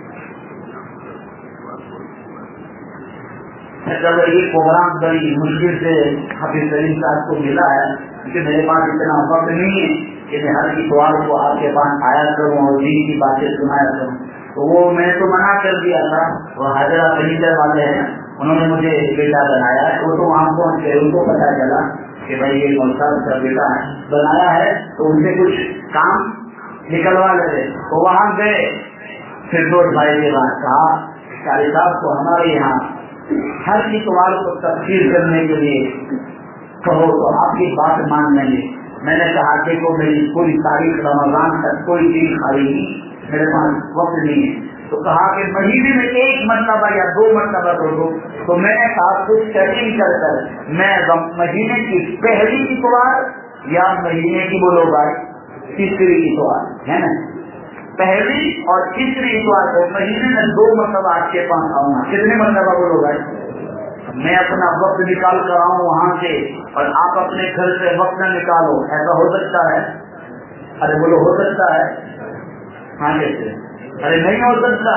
جب یہ پروگرام بڑی مشکل سے حافظ سلیم صاحب کو ملا ہے کہ میرے پاس اتنا وقت نہیں ہے کہ میں ہر کی سوال کو آپ کے پاس آیا کروں اور دین کی باتیں سنایا کروں، تو وہ میں تو منع کر دیا تھا، وہ حاضرہ فرنیچر والے ہیں انہوں نے مجھے بیٹا بنایا، وہ تو وہاں پہنچ گئے، ان کو پتا چلا کہ بھائی یہ مولوی کا بیٹا ہے بنایا ہے، تو ان سے کچھ کام نکلوا لے، تو وہاں گئے، پھر دو بھائی کے بعد کہا قاری صاحب کو ہمارے یہاں ہر اتوار کو تفسیر کرنے کے لیے کہو تو آپ کی بات مان لیں گے۔ میں نے کہا دیکھو میری پوری تاریخ رمضان تک کوئی دن خالی نہیں، میرے پاس وقت نہیں ہے، تو کہا کہ مہینے میں ایک مرتبہ یا دو مرتبہ دو دو، تو میں نے کہا کچھ سیٹنگ کر کر میں مہینے کی پہلی اتوار یا مہینے کی بولو بھائی تیسری اتوار ہے نا، پہلی اور تیسری اتوار کو مہینے میں دو مرتبہ آپ کے پاس آؤں گا۔ کتنے مرتبہ بولو بھائی؟ میں اپنا وقت نکال کر آؤں وہاں سے اور آپ اپنے گھر سے وقت نہ نکالو، ایسا ہو سکتا ہے؟ ارے بولو ہو سکتا ہے؟ ہاں کیسے؟ ارے نہیں ہو سکتا۔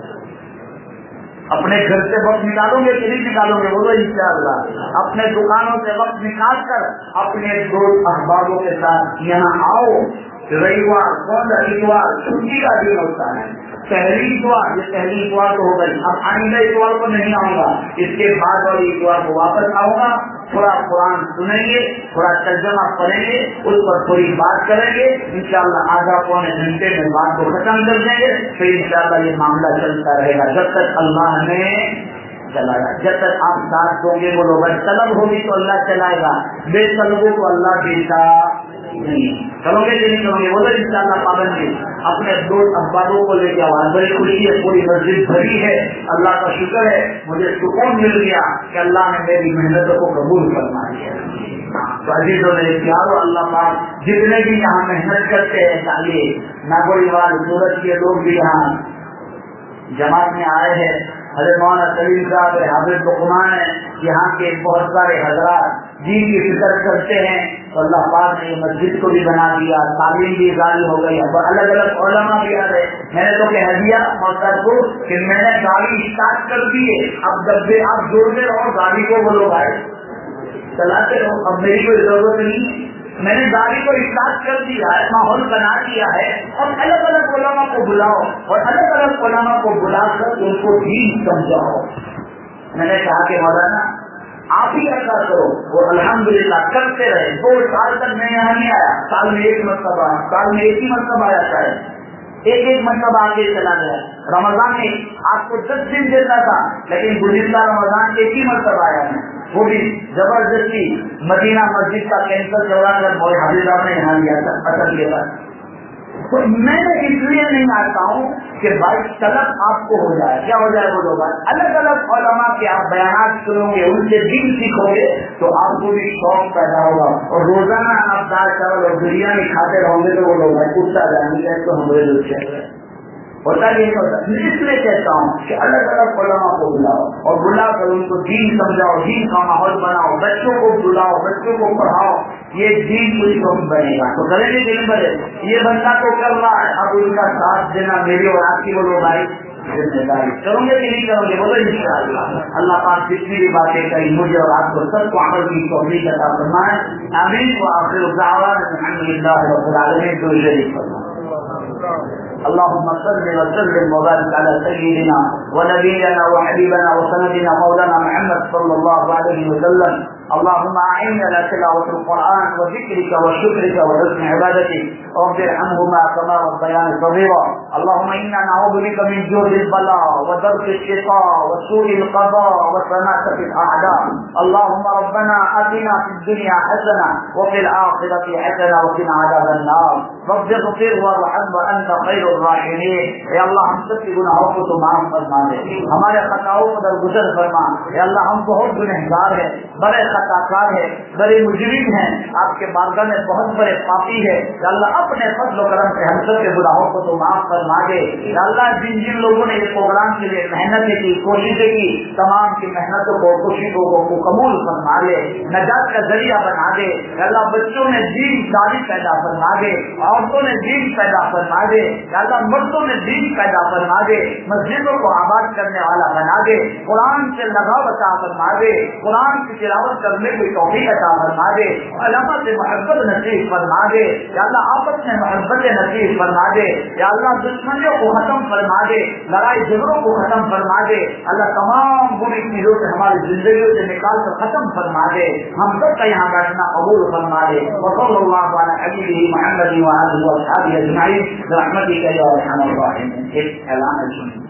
اپنے گھر سے وقت نکالو گے کہ نہیں نکالو گے؟ بولو انشاءاللہ۔ اپنے دکانوں سے وقت نکال کر اپنے دوست احبابوں کے ساتھ یہاں آؤ۔ رविवार کون سا اتوار چھٹی کا دن ہوتا ہے، پہلی اتوار، یہ پہلی اتوار تو ہو گئی، اب آئندہ اتوار کو نہیں آؤں گا، اس کے بعد والی اتوار کو واپس آؤں گا، تھوڑا قرآن سنیں گے، تھوڑا ترجمہ پڑھیں گے، اس پر تھوڑی بات کریں گے، انشاءاللہ آدھا پونے گھنٹے میں بات کو ختم کر دیں گے، پھر انشاءاللہ یہ معاملہ چلتا رہے گا جب تک اللہ نے چلایا، جب تک آپ ساتھ دوں گے۔ بولو بس طلب ہوگی تو اللہ چلائے گا، بے طلبوں کو اللہ دیتا نہیں۔ کرو گے کہ نہیں کرو گے؟ وہ تو انشاءاللہ پابندی اپنے دوست احبابوں کو لے کے آواز، بڑی خوشی ہے، پوری مسجد بھری ہے، اللہ کا شکر ہے، مجھے سکون مل گیا کہ اللہ نے میری محنتوں کو قبول فرما لیا۔ تو عزیزوں نے پیارو، اللہ پاک جتنے بھی یہاں محنت کرتے ہیں چاہیے ناگوڑی وال سورج کے لوگ بھی یہاں جماعت میں آئے ہیں، حضرت مولانا سلیم صاحب ہے، حافظ لقمان ہے، یہاں کے بہت سارے حضرات دین کی فکر کرتے ہیں، تو اللہ پاک نے یہ مسجد کو بھی بنا دیا، تعلیم بھی جاری ہو گئی، اب الگ الگ علماء بھی آ رہے۔ میں نے تو کہہ دیا مولانا کو کہ میں نے گاڑی اسٹارٹ کر دی ہے، اب ڈبے آپ جوڑتے رہو، گاڑی کو بولو بھائی چلاتے رہو، اب میری کوئی ضرورت نہیں، میں نے گاڑی کو اسٹارٹ کر دیا ہے، ماحول بنا دیا ہے، اور الگ الگ علماء کو بلاؤ اور الگ الگ علماء کو بلا کر ان کو دین سمجھاؤ۔ میں نے کہا کہ مولانا آپ ہی ایسا کرو، وہ الحمدللہ کرتے رہے، دو سال تک میں یہاں نہیں آیا، سال میں ایک مرتبہ، سال میں ایک ہی مرتبہ آیا تھا، ایک ایک مرتبہ آگے چلا گیا۔ رمضان میں آپ کو دس دن دیتا تھا، لیکن گزشتہ رمضان ایک ہی مرتبہ آیا ہے، وہ بھی زبردستی مدینہ مسجد کا کینسر چلا کر مول حافظ صاحب نے یہاں لیا تھا اثر کے بعد۔ تو میں اس لیے نہیں آتا ہوں کہ بھائی طلب آپ کو ہو جائے، کیا ہو جائے وہ لوگ الگ الگ علماء کے آپ بیانات سنو گے، ان سے دین سیکھو گے تو آپ کو بھی شوق پیدا ہوگا، اور روزانہ آپ دال چاول اور بریانی کھاتے رہو گے تو وہ لوگ اٹھتا جائیں گے تو ہمارے لوگ چل رہے ہوتا نہیں ہوتا۔ اس لیے کہتا ہوں کہ الگ الگ علماء کو بلاؤ اور بلا کر ان کو دین سمجھاؤ، دین کا ماحول بناؤ، بچوں کو بلاؤ، بچوں کو پڑھاؤ، یہ دین کوئی کم بنے گا تو کریں گے دن بھرے۔ یہ بندہ تو کر رہا ہے، اب ان کا ساتھ دینا میری اور آپ کی بولو بھائی ذمہ داری، کروں گے کہ نہیں کروں گے؟ بولو انشاءاللہ۔ اللہ پاک جتنی بھی باتیں کہیں مجھے اور آپ کو سب کو عمل کی توفیق عطا فرمائے، آمین۔ وآخر دعوانا الحمدللہ رب العالمین۔ تو شریف فرمائے اللهم صل وسلم وبارك على سيدنا ونبينا وحبيبنا وسندنا مولانا محمد صلى الله عليه وسلم۔ اللهم أعنا على تلاوة القرآن وذكرك وشكرك وحسن عبادتك، رب ارحمهما كما ربياني صغيرا۔ اللهم إنا نعوذ بك من جهد البلاء ودرك الشقاء وسوء القضاء وشماتة الأعداء۔ اللهم ربنا آتنا في الدنيا حسنة وفي الآخرة حسنة وقنا عذاب النار۔ رب اغفر وارحم وأنت خير الراحمين۔ اے اللہ ہم سب کے گناہوں کو تو معاف فرما دے، ہمارے خطاؤں کو درگزر فرما۔ اے اللہ ہم بہت گنہگار ہیں، بڑے خطا کار ہے، بڑے مجرم ہیں، آپ کے بارگاہ میں بہت بڑے پاپی ہے۔ یا اللہ اپنے فضل و کرم سے ہم سب کے گناہوں کو تو معاف فرما دے۔ یا اللہ جن جن لوگوں نے اس پروگرام کے لیے محنتیں کی، کوششیں کی، تمام کی محنتوں کو، کوششوں کو قبول فرما لے، نجات کا ذریعہ بنا دے۔ یا اللہ بچوں میں دین داری پیدا فرما دے، عورتوں نے دین پیدا فرما دے، یا اللہ مردوں نے دین پیدا فرما دے، مسجدوں کو آباد کرنے والا بنا دے، قرآن سے لگاؤ عطا فرما دے، قرآن کی تلاوت کرنے کی توفیق عطا فرما دے، علامہ سے محبت نصیب فرما دے یا اللہ، آپس میں محبت نصیب فرما دے یا اللہ، دشمنیوں کو ختم فرما دے، لڑائی جھگڑوں کو ختم فرما دے اللہ، تمام بری چیزوں سے ہماری زندگیوں سے نکال کر ختم فرما دے، ہم سب کا یہاں بیٹھنا قبول فرما دے۔ وصلی اللہ علی حبیبہ محمد وآلہ وصحبہ اجمعین برحمتک یا ارحم الراحمین۔ ایک اعلان ہے سنیں۔